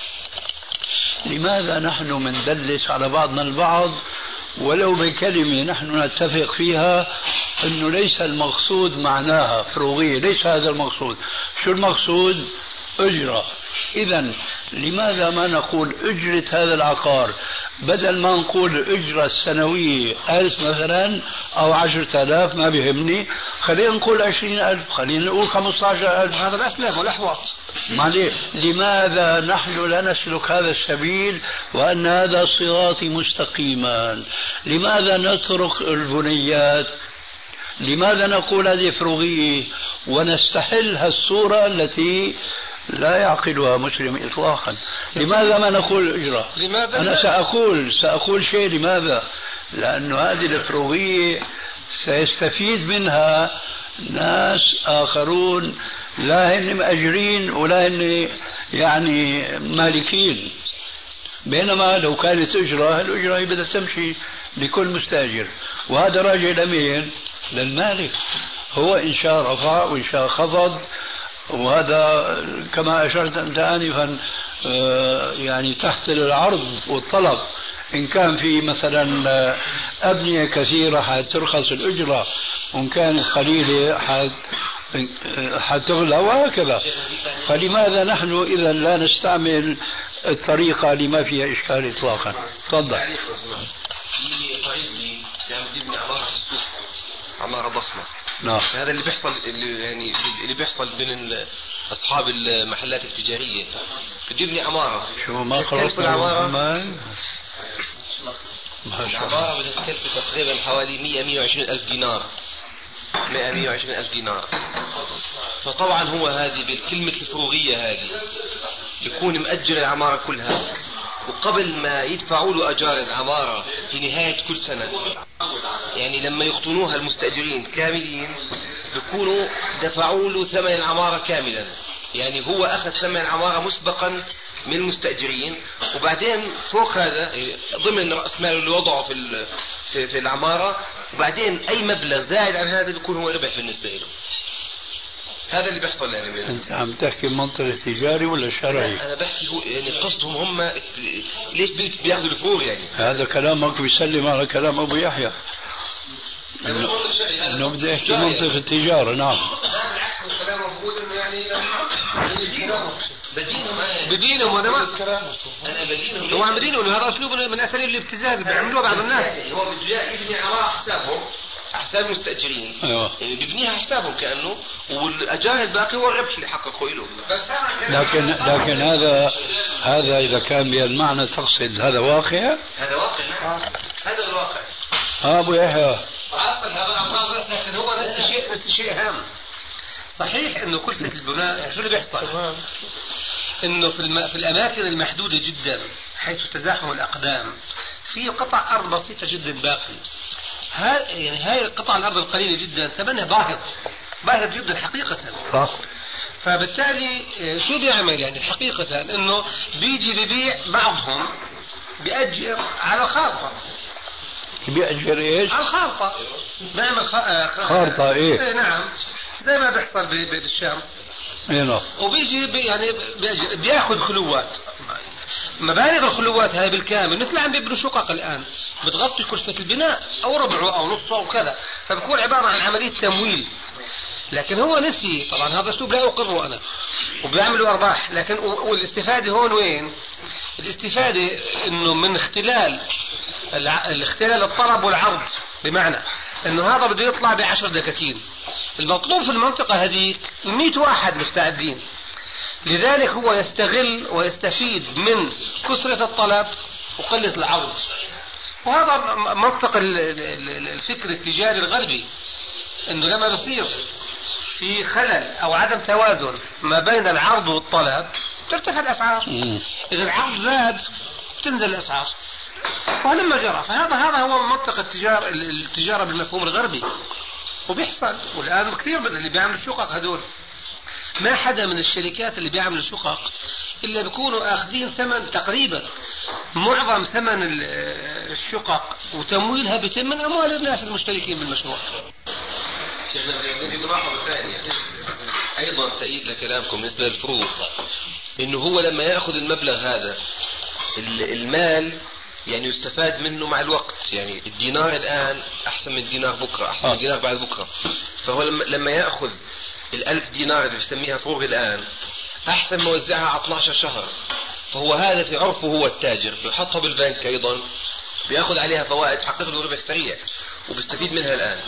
لماذا نحن مندلس على بعضنا البعض ولو بكلمة نحن نتفق فيها أنه ليس المقصود معناها فروغية، ليس هذا المقصود. شو المقصود؟ أجرة. إذن لماذا ما نقول أجرة هذا العقار، بدل ما نقول الأجرة السنوية 1000 مثلا أو 10,000 ما بيهمني، خلينا نقول 20,000، خلينا نقول 15,000. هذا الأسلم والأحوط. لماذا نحن لا نسلك هذا السبيل وأن هذا صراطي مستقيما؟ لماذا نترك البنيات؟ لماذا نقول هذه فروغية ونستحل هالصورة التي لا يعقلها مسلم إطلاقا؟ لماذا ما نقول إجراء؟ أنا سأقول شيء. لماذا؟ لأن هذه الفروغية سيستفيد منها ناس آخرون لا هن مأجرين ولا هن يعني مالكين، بينما لو كانت أجرة، الأجرة بدها تمشي لكل مستأجر، وهذا راجع لمين؟ للمالك. هو إن شاء رفع وإن شاء خفض، وهذا كما أشرت أنت آنفا يعني تحت العرض والطلب. إن كان في مثلا أبنية كثيرة حترخص الأجرة، وإن كانت قليلة حتغلى، وهكذا. فلماذا نحن إذا لا نستعمل الطريقة لما فيها إشكال إطلاقا؟ تفضل. في قريبي كان بيبني عمارة ضخمة. نعم. هذا اللي بيحصل، اللي بيحصل بين أصحاب المحلات التجارية. بيبني عمارة، شو ما خلصنا العمارة؟ العمارة بتكلف تقريبا حوالي 120 ألف دينار. 120 ألف دينار. فطبعا هو هذه بالكلمة الفروغية هذه يكون مأجر العمارة كلها، وقبل ما يدفعوا له أجار العمارة في نهاية كل سنة، يعني لما يقطنوها المستأجرين كاملين بيكونوا دفعوا له ثمن العمارة كاملا، يعني هو أخذ ثمن العمارة مسبقا من المستأجرين، وبعدين فوق هذا ضمن رأس ماله اللي وضعه في العمارة، وبعدين أي مبلغ زائد عن هذا بيكون هو ربح بالنسبة له. هذا اللي بيحصل يعني. أنت عم تحكي منطق تجاري ولا شرعي؟ أنا بحكي يعني قصدهم هم ليش بياخذوا الفروغ يعني. هذا كلامك بيسلم على كلام أبو يحيى إنه بدي أحكي منطق التجارة. نعم. لا بالعكس، الكلام مفروض إنه يعني بدينهم وأنا ما أنا بدينهم هو عم بدينهم، هذا أسلوب من أساليب الابتزاز بيعملوه بعض الناس. هو بده يبني عمارة حسابهم، حساب المستأجرين. أيوة. يعني بيبنيها حسابهم كأنه، والأجار الباقي هو الربح اللي حققه له. لكن هذا إذا كان بالمعنى تقصد هذا واقع؟ هذا واقع. نعم. هذا الواقع. أبو يحيى. عفوا هذا أمراض، لكن هو نفس الشيء هام. صحيح إنه كلفة البناء شو اللي بيحصل؟ إنه في الأماكن المحدودة جدا حيث تزاحم الأقدام في قطع أرض بسيطة جدا باقي. يعني هاي القطع الأرض القليلة جدا ثمنها باهظ جدا حقيقة. فبالتالي شو بيعمل يعني حقيقة إنه بيجي ببيع بعضهم بيأجر على خارطة. بيأجر إيش؟ على الخارطة. بيعمل خارطة إيه؟ نعم، زي ما بيحصل بالشام. نعم. وبيجي يعني بياخذ خلوات، مبالغ الخلوات هاي بالكامل مثل عم بيبنوا شقق الآن بتغطي كلفة البناء أو ربعه أو نصه أو كذا، فبكون عبارة عن عملية تمويل. لكن هو نسي، طبعا هذا أسلوب لا أقره أنا، وبيعملوا أرباح. لكن والاستفادة هون وين؟ الاستفادة إنه من اختلال الطلب والعرض، بمعنى إنه هذا بده يطلع ب10 دكاكين، المطلوب في المنطقة هذيك 100 واحد مستعدين. لذلك هو يستغل ويستفيد من كثرة الطلب وقلة العرض. وهذا منطق الفكر التجاري الغربي، انه لما بصير في خلل او عدم توازن ما بين العرض والطلب ترتفع الاسعار. اذا العرض زاد تنزل الاسعار، ولما جرى. فهذا هو منطق التجارة بالمفهوم الغربي، وبيحصل. والآن كثير من اللي بيعملوا الشقق هدول، ما حدا من الشركات اللي بيعملوا شقق إلا بيكونوا آخذين ثمن تقريبا معظم ثمن الشقق وتمويلها بيتم من أموال الناس المشتركين بالمشروع. ملاحظة ثانية أيضا تأييد لكلامكم بالنسبة للفروض، إنه هو لما يأخذ المبلغ هذا المال يعني يستفاد منه مع الوقت. يعني الدينار الآن أحسن من الدينار بكرة، أحسن من الدينار بعد بكرة. فهو لما يأخذ 1000 دينار اللي بيسميها فروغ الآن أحسن ما وزعها على 12 شهر. فهو هذا في عرفه هو التاجر بيحطها بالبنك أيضا، بيأخذ عليها فوائد تحقق له ربح سريع وبيستفيد منها الآن.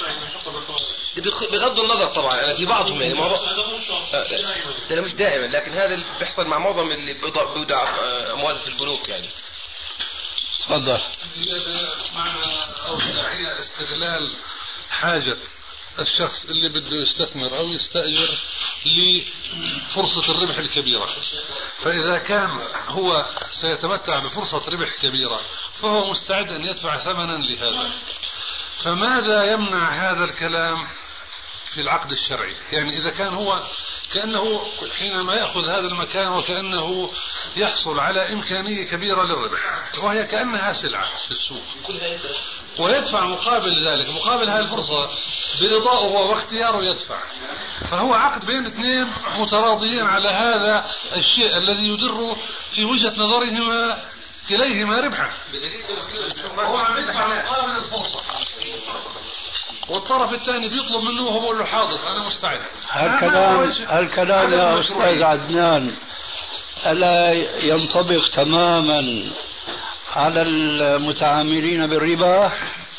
بغض النظر طبعا أنا في بعضهم يعني ده مش دائما، لكن هذا اللي بيحصل مع معظم اللي بيودع أمواله في البنوك يعني. تفضل. معنى أوسعية استغلال حاجة الشخص اللي بده يستثمر أو يستأجر لفرصة الربح الكبيرة. فإذا كان هو سيتمتع بفرصة ربح كبيرة فهو مستعد أن يدفع ثمنا لهذا. فماذا يمنع هذا الكلام في العقد الشرعي؟ يعني إذا كان هو كأنه حينما يأخذ هذا المكان وكأنه يحصل على إمكانية كبيرة للربح، وهي كأنها سلعة في السوق، ويدفع مقابل ذلك، مقابل هذه الفرصة برضاه واختياره يدفع. فهو عقد بين اثنين متراضيين على هذا الشيء الذي يدر في وجهة نظرهما كليهما ربحا، وهو عم يدفع مقابل الفرصة، والطرف الثاني بيطلب منه وهو بيقول له حاضر أنا مستعد. هالكلام يا أستاذ عدنان ألا ينطبق تماما على المتعاملين بالربا؟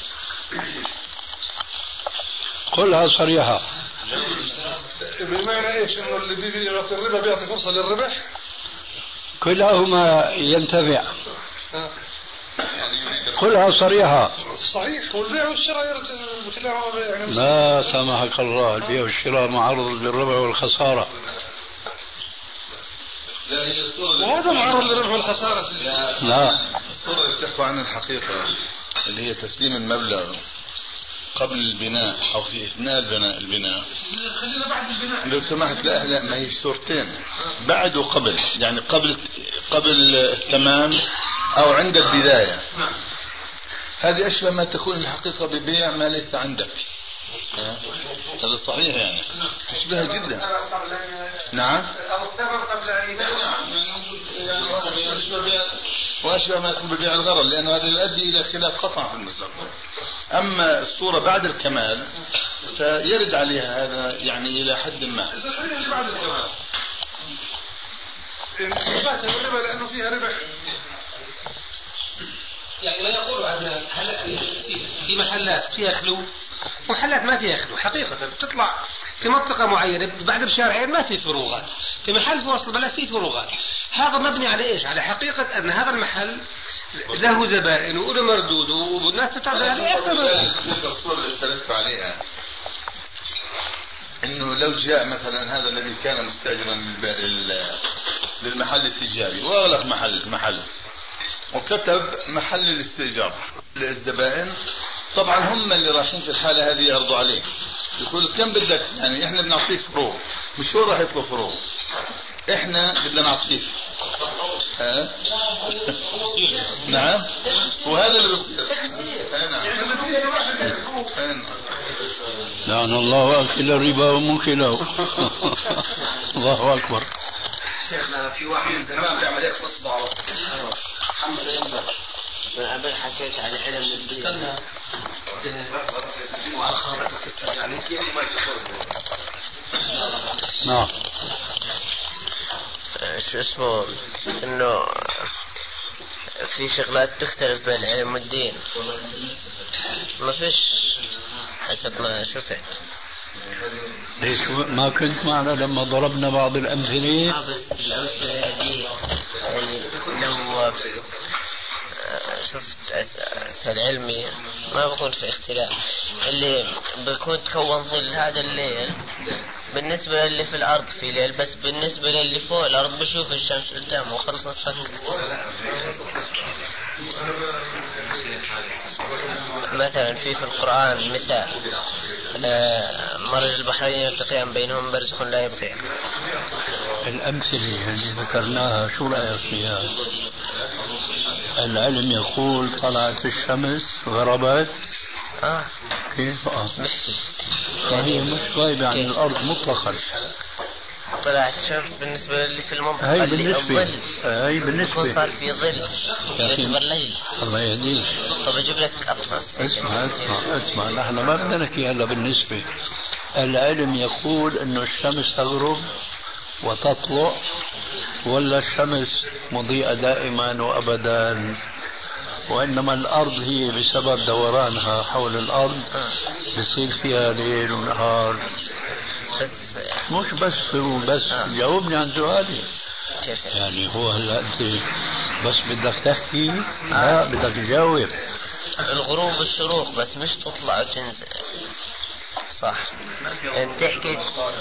قلها صريحة. بمعنى ايش؟ انه اللي بيعطي الربا بيعطي فرصة للربح؟ كلاهما ينتفع. قلها صريحة. صحيح، والبيع والشراء يعني لا سامحك الله، البيع والشراء معرض للربح والخسارة. وهذا معرض للربح والخسارة. لا، الصورة اللي بتحكوا عنها الحقيقة اللي هي تسليم المبلغ قبل البناء أو في أثناء البناء. خلينا بعد البناء لو سمحت. لا ما هي صورتين، بعد وقبل، يعني قبل التمام أو عند البداية. هذه أشبه ما تكون الحقيقة ببيع ما ليس عندك. هذا صحيح، يعني تشبهها جدا. نعم. وأشبه ما يكون ببيع الغرر، لأن هذا يؤدي إلى خلاف قطع في المستقبل. أما الصورة بعد الكمال فيرد عليها هذا يعني إلى حد ما. خلينا بعد الكمال. إثبات الربا لأنه فيها ربح. يعني ما يقول عدنان في محلات فيها خلو ومحلات ما فيها خلو. حقيقة بتطلع في منطقة معينة بعد بشارعين ما في فروغات، في محل في وسط البلد في فروغات. هذا مبني على إيش؟ على حقيقة أن هذا المحل له زبائن وله مردود والناس تتعرض عليه أكثر من الصورة اللي اختلفت عليها. إنه لو جاء مثلا هذا الذي كان مستأجرا للمحل التجاري وأغلق محل وكتب محل الاستئجار للزبائن، طبعا هم اللي رايحين في الحالة هذه يعرضوا عليه، يقول كم بدك، يعني احنا بنعطيك فروغ، مش هو راح يطلب فروغ، احنا بدنا نعطيك. نعم، وهذا اللي بيصير. لعن الله أكل الربا وموكله. الله أكبر. شيخنا في واحد من زمان بيعمل هيك بصبعه محمد ينبغ من قبل حكيت على علم الدين. استنى وعلى خاطرك تستنى عليك نعم. شو اسمه انه في شغلات تختلف بين العلم والدين، ما فيش حسب ما شفت. ليش ما كنت معنا لما ضربنا بعض الأمثلة؟ بس الأمثلة دي يعني لو شفت أسهل علمي ما بكون في اختلاف. اللي بكون تكون ظل هذا الليل بالنسبة للي في الأرض في ليل، بس بالنسبة للي فوق الأرض بشوف الشمس قدامه وخلصت فكت. مثلا في القرآن مثال مرج البحرين يلتقيان بينهم برزخ لا يبغيان. الأمثلة اللي ذكرناها شو رأيك فيها؟ العلم يقول طلعت الشمس غربت. كيف؟ فهي مش غايبة عن الأرض مطلقا. طلعت شمس بالنسبة للي في المنطقة هي اللي الظل هي بالنسبة صار في ظل يعتبر ليل. الله يهديك. طب أجيب لك أطفس. اسمع نحن ما بدنا نحكي هلا بالنسبة. العلم يقول إنه الشمس تغرب وتطلع ولا الشمس مضيئة دائما وأبدا، وإنما الأرض هي بسبب دورانها حول الأرض بصير فيها ليل ونهار. بس مش بس جاوبني عن سؤالي. يعني هو هلا أنت بس بدك تحكي؟ لا بدك تجاوب. الغروب والشروق بس مش تطلع وتنزل، صح؟ انت تحكي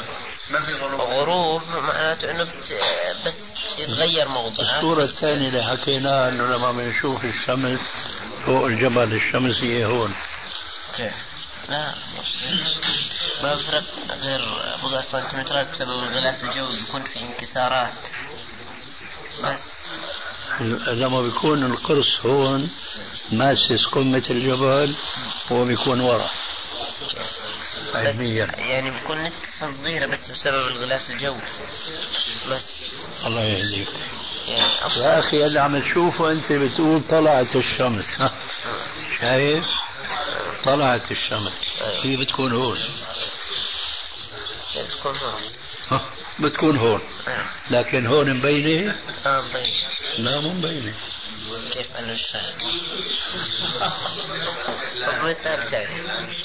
غروب معناته انه بس يتغير موضوع. الصورة الثانية اللي حكيناها انه لما بنشوف الشمس فوق الجبل الشمس هي هون. لا ما بفرق غير بضع سنتيمترات بسبب الغلاف الجوي بيكون في انكسارات بس. لما بيكون القرص هون ماسس قمة الجبل هو بيكون وراء علميا، يعني بيكون نتفة صغيرة بس بسبب الغلاف الجوي بس. الله يهديك يا أخي. اللي عم تشوفه أنت بتقول طلعت الشمس، شايف؟ طلعت الشمس هي بتكون هون. بتكون هون لكن هون مبينة؟ مبينة. لا مو مبينة. كيف أنا مش فاهم. طب مثال ثاني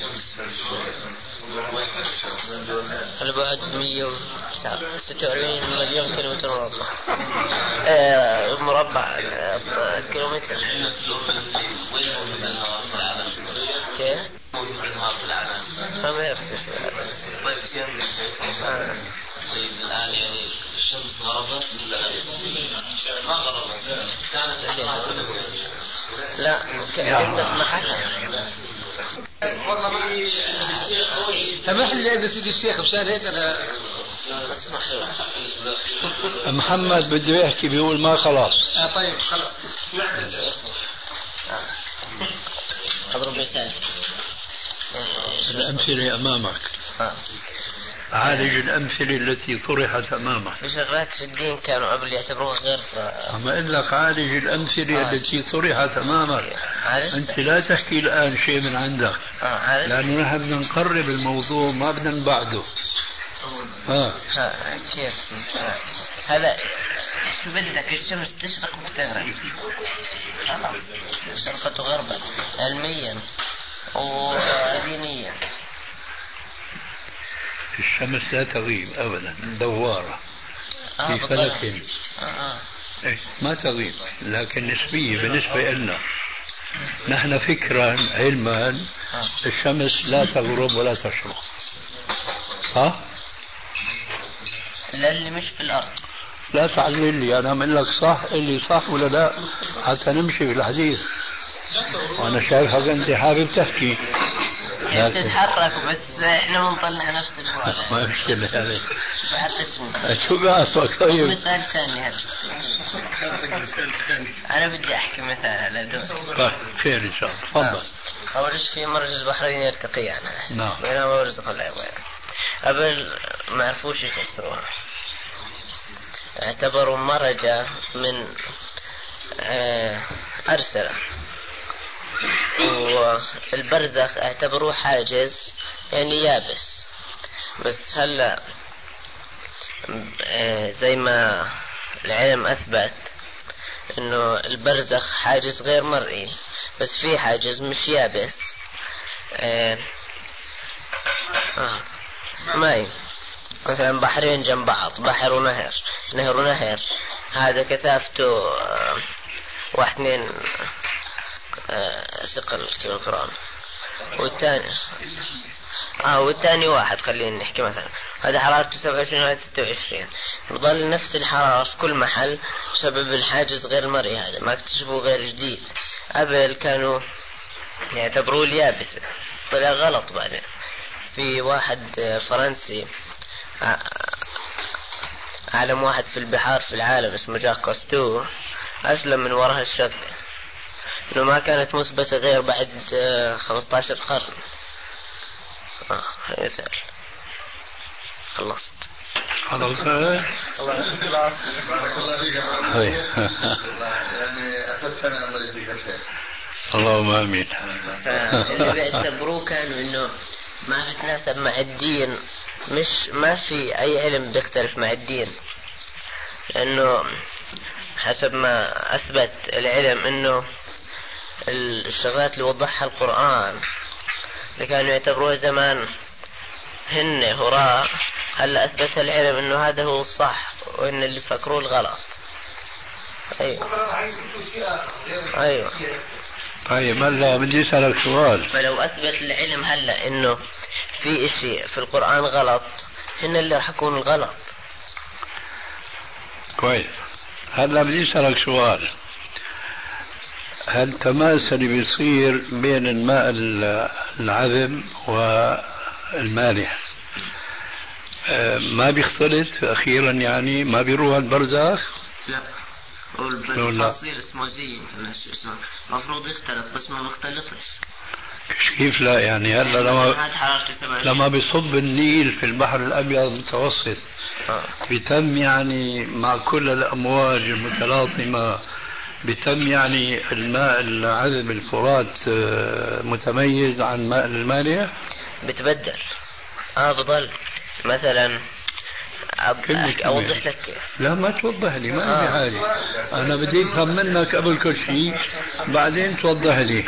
البعد 146 مليون كيلومتر مربع. مربع كيلومتر. كيف؟ ما يعرف. طيب الآن يعني الشمس غربت ولا ما غربت؟ كانت لا لسه محلها. سمح لي يا سيدي الشيخ مشان هيك انا اسمح محمد بده يحكي بيقول ما خلاص. طيب خلاص. اضرب مثال. الأمثلة أمامك. عالج الأمثلة التي طرحت أمامك. في شغلات في الدين كانوا قبل يعتبروها غير. أما أقول لك عالج الأمثلة التي طرحت أمامك. أنت لا تحكي الآن شيء من عندك. لأنه نحن بدنا نقرب الموضوع ما بدنا نبعده. كيف؟ هذا شو بدك الشمس تشرق وتغرب. خلاص شرقت وغربت علميا ودينيا. الشمس لا تغيب أبدا دوارة في فلك. ما تغيب لكن نسبية بالنسبة لنا نحن فكرا علما. الشمس لا تغرب ولا تشرق. صح؟ اللي مش في الأرض. لا تعلل لي أنا من لك صح اللي صح ولا لا حتى نمشي في الحديث. وأنا شايفك أنت حابب تحكي تتحرك بس احنا بنطلع نفس الوضع. ما مشكلة هذه. شو بعرفك طيب. مثال ثاني هذا. أنا بدي أحكي مثال على دول. طيب خير إن شاء الله تفضل. أول شيء في مرج البحرين يلتقيان. نعم. بينما مرج قبل ما عرفوش يفسروها. اعتبروا مرجة من أرسلة. والبرزخ اعتبروه حاجز يعني يابس. بس هلا زي ما العلم أثبت إنه البرزخ حاجز غير مرئي بس في حاجز مش يابس. ماي مثلا بحرين جنب بعض بحر ونهر. نهر ونهر هذا كثافته 1-2 ثقل كيلو القرآن. والثاني 1 خلينا نحكي مثلا هذا حرارته 27 وهذا 26. بضل نفس الحرارة في كل محل بسبب الحاجز غير المرئي. هذا ما اكتشفوه غير جديد. قبل كانوا يعتبروه اليابسة. طلع غلط بعدين. في واحد فرنسي أعلم واحد في البحار في العالم اسمه جاك كوستو أسلم من وراء الشك إنه ما كانت مثبتة غير بعد 15 قرن. يسأل خلصت. خلاص اللهم آمين. اللي بيعتبروه كانوا إنه ما بتناسب مع الدين. مش ما في أي علم بيختلف مع الدين لأنه حسب ما أثبت العلم إنه الشغلات اللي وضحها القرآن اللي كانوا يعتبروها زمان هن هراء هلا أثبت العلم إنه هذا هو الصح وإن اللي فكروه الغلط. أيوة. طيب هلا بدي أسألك سؤال. فلو أثبت العلم هلا إنه في إشي في القرآن غلط هن اللي راح يكون الغلط. كويس. هلا بدي أسألك سؤال. هل التماس اللي بيصير بين الماء العذب والمالح ما بيختلط أخيرا يعني ما بيروح البرزخ؟ لا. والفصيل اسمه زي اسمه المفروض يختلط بس ما بيختلطش. كيف لا يعني هلا لما بيصب النيل في البحر الأبيض المتوسط بيتم يعني مع كل الأمواج المتلاطمة بيتم يعني الماء العذب الفرات متميز عن ماء المالح؟ بتبدل. بضل مثلا أوضح لك كيف. لا ما توضح لي ما عندي حاجة. أنا بدي أفهم منك قبل كل شيء بعدين توضح لي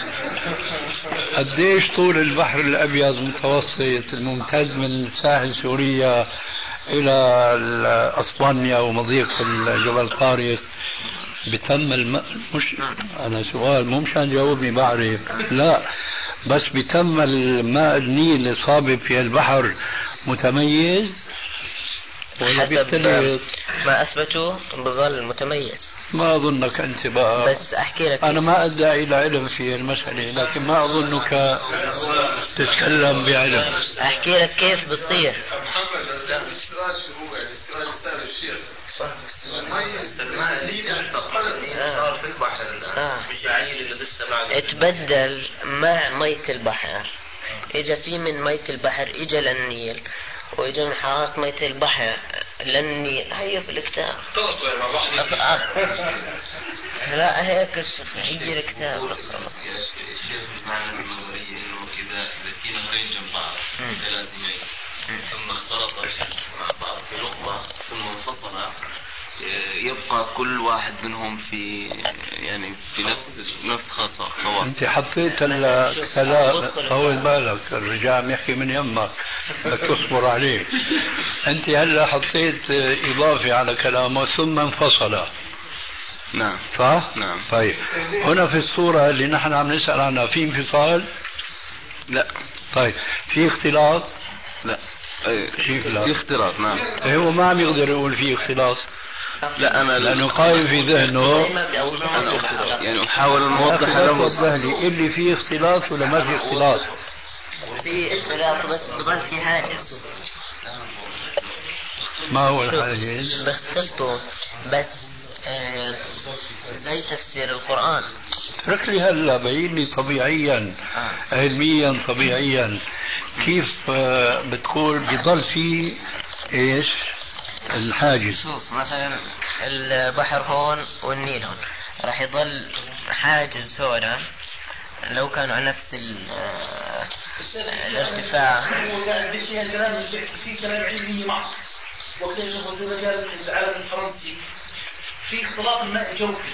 قديش طول البحر الأبيض المتوسط الممتد من ساحل سوريا إلى أسبانيا ومضيق جبل طارق بتم الماء. مش أنا سؤال مو مشان جاوبني بعرف لا بس بتم الماء النيل اللي صابب في البحر متميز. حسب ما أثبتوا بظل متميز. ما أظنك أنت بقى، بس أحكي لك، أنا ما أدعي إلى علم في المسألة، لكن ما أظنك تتكلم بعلم. أحكي لك كيف بتصير. الاستراج هو الاستراج سال الشيخ صار في البحر مش عيل اللي لسه اتبدل مع مية البحر، اجى في من مية البحر اجى للنيل، واجى من حرارة مية البحر للنيل. هي في الكتاب لا هيك هي الكتاب. معنى النظرية انه اذا في نهرين جنب بعض متلازمين ثم اختلط مع بعض في نقطة ثم انفصل، يبقى كل واحد منهم في يعني في نفس خاص. انت حطيت الكلام طول بالك، الرجال يحكي من يمك بدك تصبر عليه. انت هلا حطيت اضافه على كلامه ثم انفصل. نعم صح؟ نعم. طيب هنا في الصورة اللي نحن عم نسأل عنها في انفصال؟ لا. طيب في اختلاط؟ لا. في اختلاط. نعم. هو ما عم يقدر يقول في اختلاط. لا أنا لأنه قايم في ذهنه. أنا يعني أحاول أن أوضح له اللي فيه اختلاط ولا ما في اختلاط؟ في اختلاط بس بضل في حاجز. ما هو الحاجز؟ بيختلطوا بس زي تفسير القرآن. اترك لي هلا بين لي طبيعيا علميا طبيعيا كيف بتقول بضل في ايش الحاجز؟ شوف مثلا البحر هون والنيل هون راح يضل حاجز هنا لو كانوا على نفس الارتفاع. في كلام علمي معه واكتشفوا زي ما قال العالم الفرنسي في اختلاط الماء الجوفي.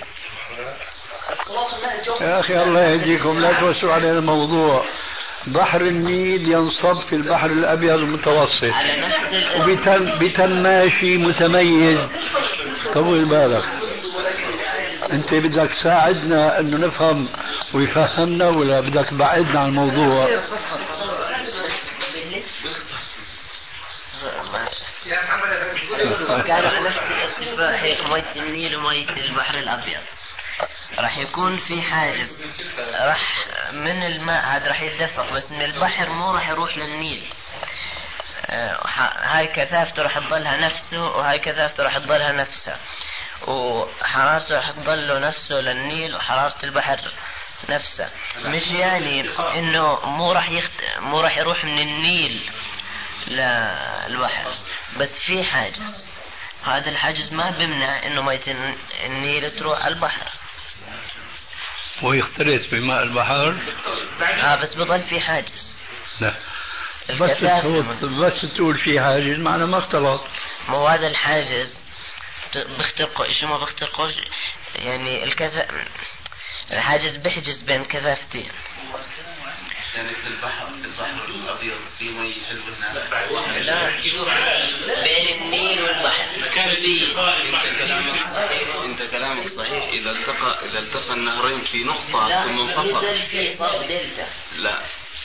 يا أخي الله يهديكم لا توسعوا على الموضوع. بحر النيل ينصب في البحر الأبيض المتوسط وبتماشي متميز. طول بالك أنت بدك تساعدنا أنه نفهم ويفهمنا ولا بدك تبعدنا عن الموضوع؟ كانوا على نفس الارتفاع هيك مية النيل ومية البحر الأبيض راح يكون في حاجز، راح من الماء هذا راح يتدفق بس من البحر مو راح يروح للنيل. هاي كثافته راح تضلها نفسه وهاي كثافته راح تضلها نفسها، وحرارته راح تضله نفسه للنيل وحرارة البحر نفسها. مش يعني انه مو راح يروح من النيل للبحر، بس في حاجز. هذا الحاجز ما بيمنع انه مية النيل تروح على البحر ويختلط بماء البحر. بس بضل في حاجز. لا بس تقول في حاجز معنى ما اختلط. مو هذا الحاجز بيخترقوا شو ما بيخترقوش يعني الحاجز بيحجز بين كثافتين. يعني في البحر الأبيض في مي حلو هناك. لا بين النيل والبحر مكان انت كلامك صحيح اذا التقى النهرين في نقطة ثم انفصل. لا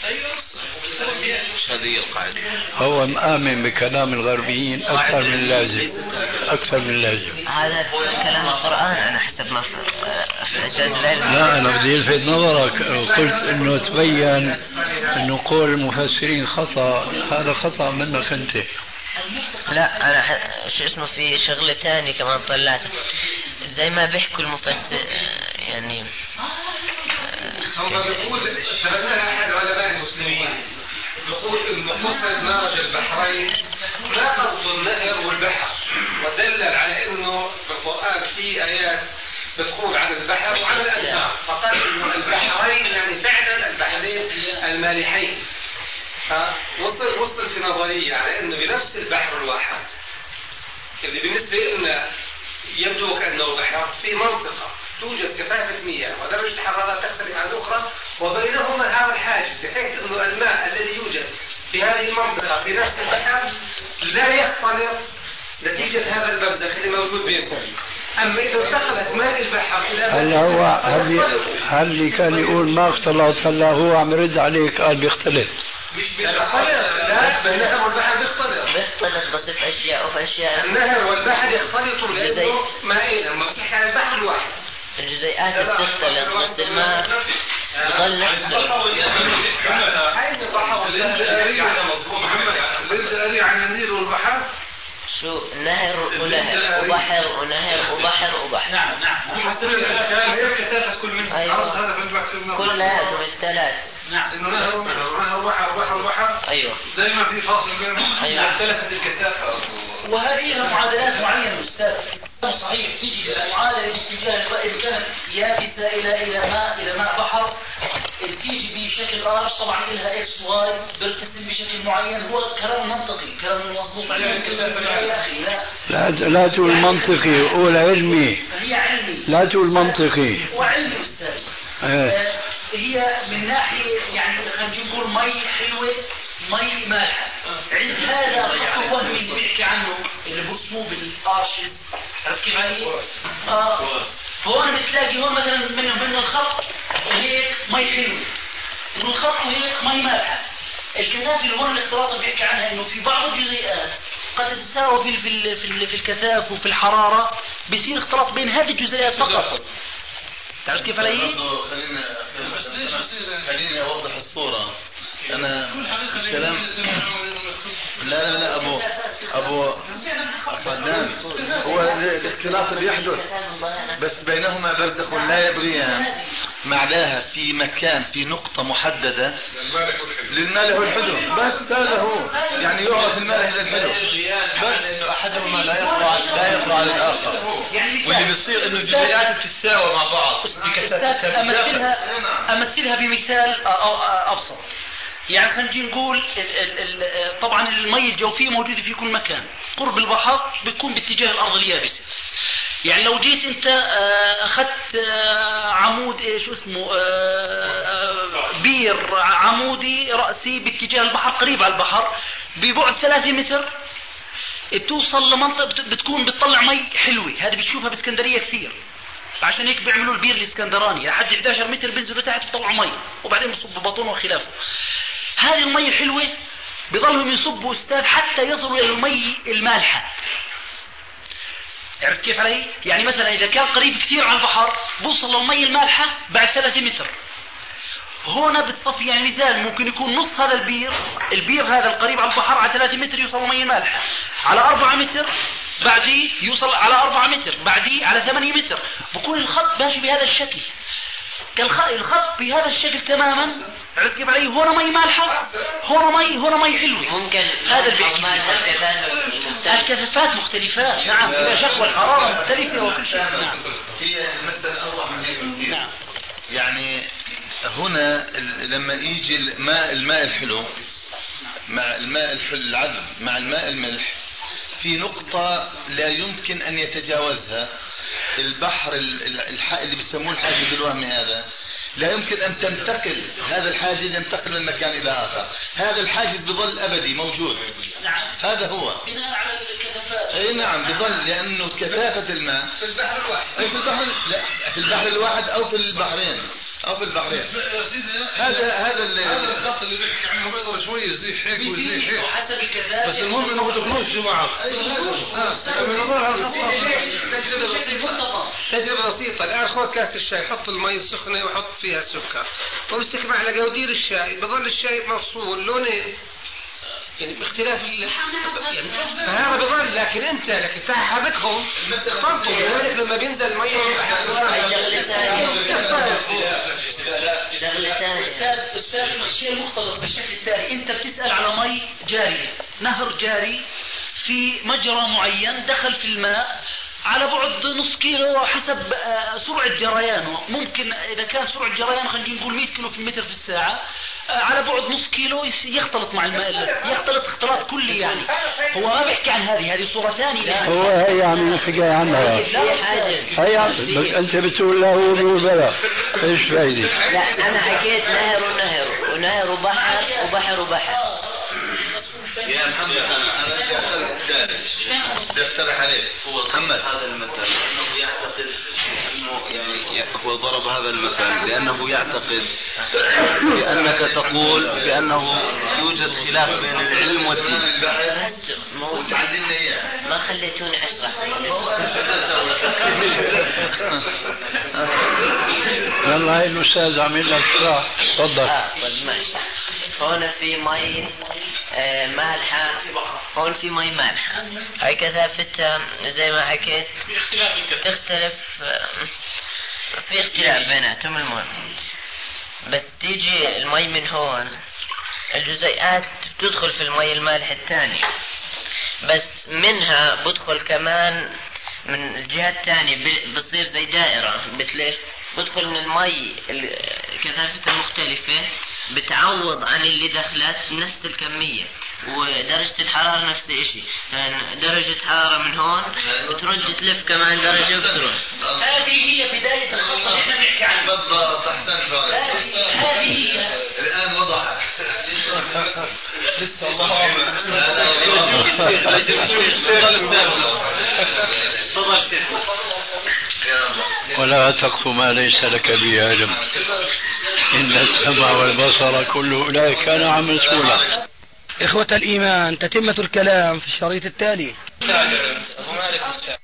هذه القاعدة. هو مآمن بكلام الغربيين أكثر من اللازم. هذا كلام القرآن أنا حسب ما لا أنا بدي ألفت نظرك قلت إنه تبين إنه قول المفسرين خطأ. هذا خطأ منك أنت. لا أنا شو اسمه في شغلة تاني كمان طلعتها زي ما بيحكوا المفسر يعني هم بيقول سألنا أحد علماء المسلمين يقول إن مخرج مرج البحرين ما قصد النهر والبحر، ودلل على إنه بالقرآن في آيات بتقول عن البحر وعن الأنهار، فقال إنه البحرين يعني فعلا البحرين المالحين. وصل في نظرية على إنه بنفس البحر الواحد اللي بالنسبة لنا يبدو كأنه بحر في منطقة توجد كثافة مياه ودرجة حرارة تختلف عن الأخرى وبينهما هذا الحاجز، بحيث أن الماء الذي يوجد في هذه المنطقة في نفس البحر لا يختلط نتيجة هذا البرزخ اللي موجود بينهم. أما إذا انتقلت ماء البحر إلى هل اللي كان يقول ما اختلط هلا هو عم يرد عليك قال بيختلط؟ مش لا النهر والبحر بيختلط بس في اشياء وفي اشياء. النهر والبحر يختلطوا لانه مائين، لما بتحكي عن البحر الواحد الجزيئات بتختلط بس الماء بضل نفسه. الدائري عن النيل والبحر شو نهر ونهر وبحر ونهر وبحر وبحر. نعم حسب الاشكال كثافه كل منهم. أيوة. كلها من الثلاث. نعم انه نهر وبحر ايوه دائما في فاصل بينهم. ايوه اختلفت الكثافه. وهذه لها معادلات معينه استاذ. صحيح تيجي المعادله اتجاه ان كانت يابسه الى ماء بحر تيجي بشكل ارش، طبعا لها اكس واي بيرتسم بشكل معين. هو كلام منطقي، كلام مضبوط عليه. لا تقول منطقي، قول علمي. هي علمي، لا تقول منطقي. وعلمي استاذ. هي من ناحيه يعني خلينا نقول مي حلوه مي مالحه. عند هذا الخط الوهمي اللي بيحكي عنه اللي برسموه بالارشز، عرفت كيف علي؟ هون بتلاقي هون مثلا من الخط هيك مي حلوه، من الخط هيك مي مالحه. الكثافه اللي هون الاختلاط اللي بيحكي عنها انه في بعض الجزيئات قد تتساوى في الكثافه وفي الحراره، بيصير اختلاط بين هذه الجزيئات فقط. تعرف كيف علي؟ خليني اوضح الصوره. انا الكلام لا ابو صدام هو الاختلاط اللي يحدث بس بينهما برزخ لا يبغيان معناها في مكان في نقطة محددة للمالح والحلو، بس هذا هو يعني يعرف المالح للحلو، بس انه احدهما لا يقع على الاخر. واللي بيصير انه الجزيئات بتتساوى مع بعض. امثلها بمثال ابسط. يعني خلينا نقول طبعا المي الجوفيه موجوده في كل مكان. قرب البحر بتكون باتجاه الارض اليابسه. يعني لو جيت انت اخذت عمود شو اسمه بير عمودي راسي باتجاه البحر قريب على البحر ببعد 3 متر، بتوصل لمنطقه بتكون بتطلع مي حلوه. هذه بتشوفها باسكندريه كثير، عشان هيك بيعملوا البير الاسكندراني لحد 11 متر بينزلوا تحت بيطلعوا مي وبعدين بيصبوا بطون وخلافه. هذه المي الحلوه بيضلهم يصبوا استاذ حتى يصلوا الى المي المالحه. عرفت كيف علي؟ يعني مثلا اذا كان قريب كثير على البحر بوصل للمي المالحه بعد 3 متر. هنا بتصفي يعني مثال ممكن يكون نص هذا البير هذا القريب على البحر على 3 متر يوصل المي المالحه، على 4 متر بعديه يوصل على 4 متر، بعديه على 8 متر. بكون الخط ماشي بهذا الشكل، الخط بهذا الشكل تماما. عرفت كيف علي؟ هون مي مالحه، هون مي حلوه. ممكن هذا اللي الكثافات مختلفات. نعم بلا شك، والحراره مختلفه وكل شيء. نعم هي المسألة أوضح من هيك كثير. نعم. يعني هنا لما يجي الماء الحلو مع الماء العذب مع الماء الملح في نقطة لا يمكن أن يتجاوزها البحر اللي بيسموه الحاجز الوهمي، هذا لا يمكن أن تنتقل، هذا الحاجز ينتقل من مكان إلى آخر، هذا الحاجز بظل أبدي موجود. نعم. هذا هو بناء على الكثافات. أي نعم بظل، لأنه كثافة الماء في البحر الواحد. أي في البحر الواحد أو في البحرين. هذا الخط اللي بيحكي عنه بيقدر شوي يزيح هيك ويزيح هيك حسب الكثافة، بس المهم انه ما تدخلوش جماعة. تجربة بسيطة. الآن خذ كاس الشاي، حط المي السخنة وحط فيها السكر وامسك معلقة ودير الشاي، بظل الشاي مفصول لونين يعني باختلاف يعني فهذا بظل، لكن انت لك تحركهم خلطوا، لذلك لما بينزل المي استاذ الشيء المختلط بالشكل التالي. انت بتسأل على مي جارية، نهر جاري في مجرى معين دخل في الماء على بعد نص كيلو حسب سرعة جريانه. ممكن إذا كان سرعة جريانه خلينا نقول 100 كيلو في المتر في الساعة، على بعد نص كيلو يختلط مع الماء، يختلط اختلاط كلي. يعني هو ما بيحكي عن هذه صورة ثانية. هو هي عم نحكي عنها، هي أنت بتقول له بلا إيش فايدة؟ لا أنا حكيت نهر ونهر وبحر وبحر وبحر. يا محمد أنا بدي أقترح عليك محمد هذا المثل أنه يعتقد أنه يعني هو ضرب هذا المثل لأنه يعتقد بأنك تقول بأنه يوجد خلاف بين العلم والدين. ما خليتوني أشرح. والله الأستاذ عمل لك شرح. تفضل. ماشي. هون في مي مالحة، هون في مي مالحة، هاي كثافتها زي ما حكيت تختلف، في اختلاف بيناتهم. المهم بس تيجي المي من هون الجزيئات بتدخل في المي المالح الثاني، بس منها بدخل كمان من الجهة الثانية بتصير زي دائرة. بتلف بدخل من المي كثافتها مختلفة، بتعوض عن اللي دخلت نفس الكمية، ودرجة الحرارة نفس الشيء. يعني درجة حرارة من هون بترد تلف كمان درجة وتروح. هذه هي بداية الخطة اللي احنا بنحكي عنها. بالضبط. أحسن فارق. هذه هي الآن وضحت. لسه الله ولا تقف ما ليس لك به علم، إن السمع والبصر كل أولئك كان عنه مسؤولا. إخوة الإيمان، تتمة الكلام في الشريط التالي.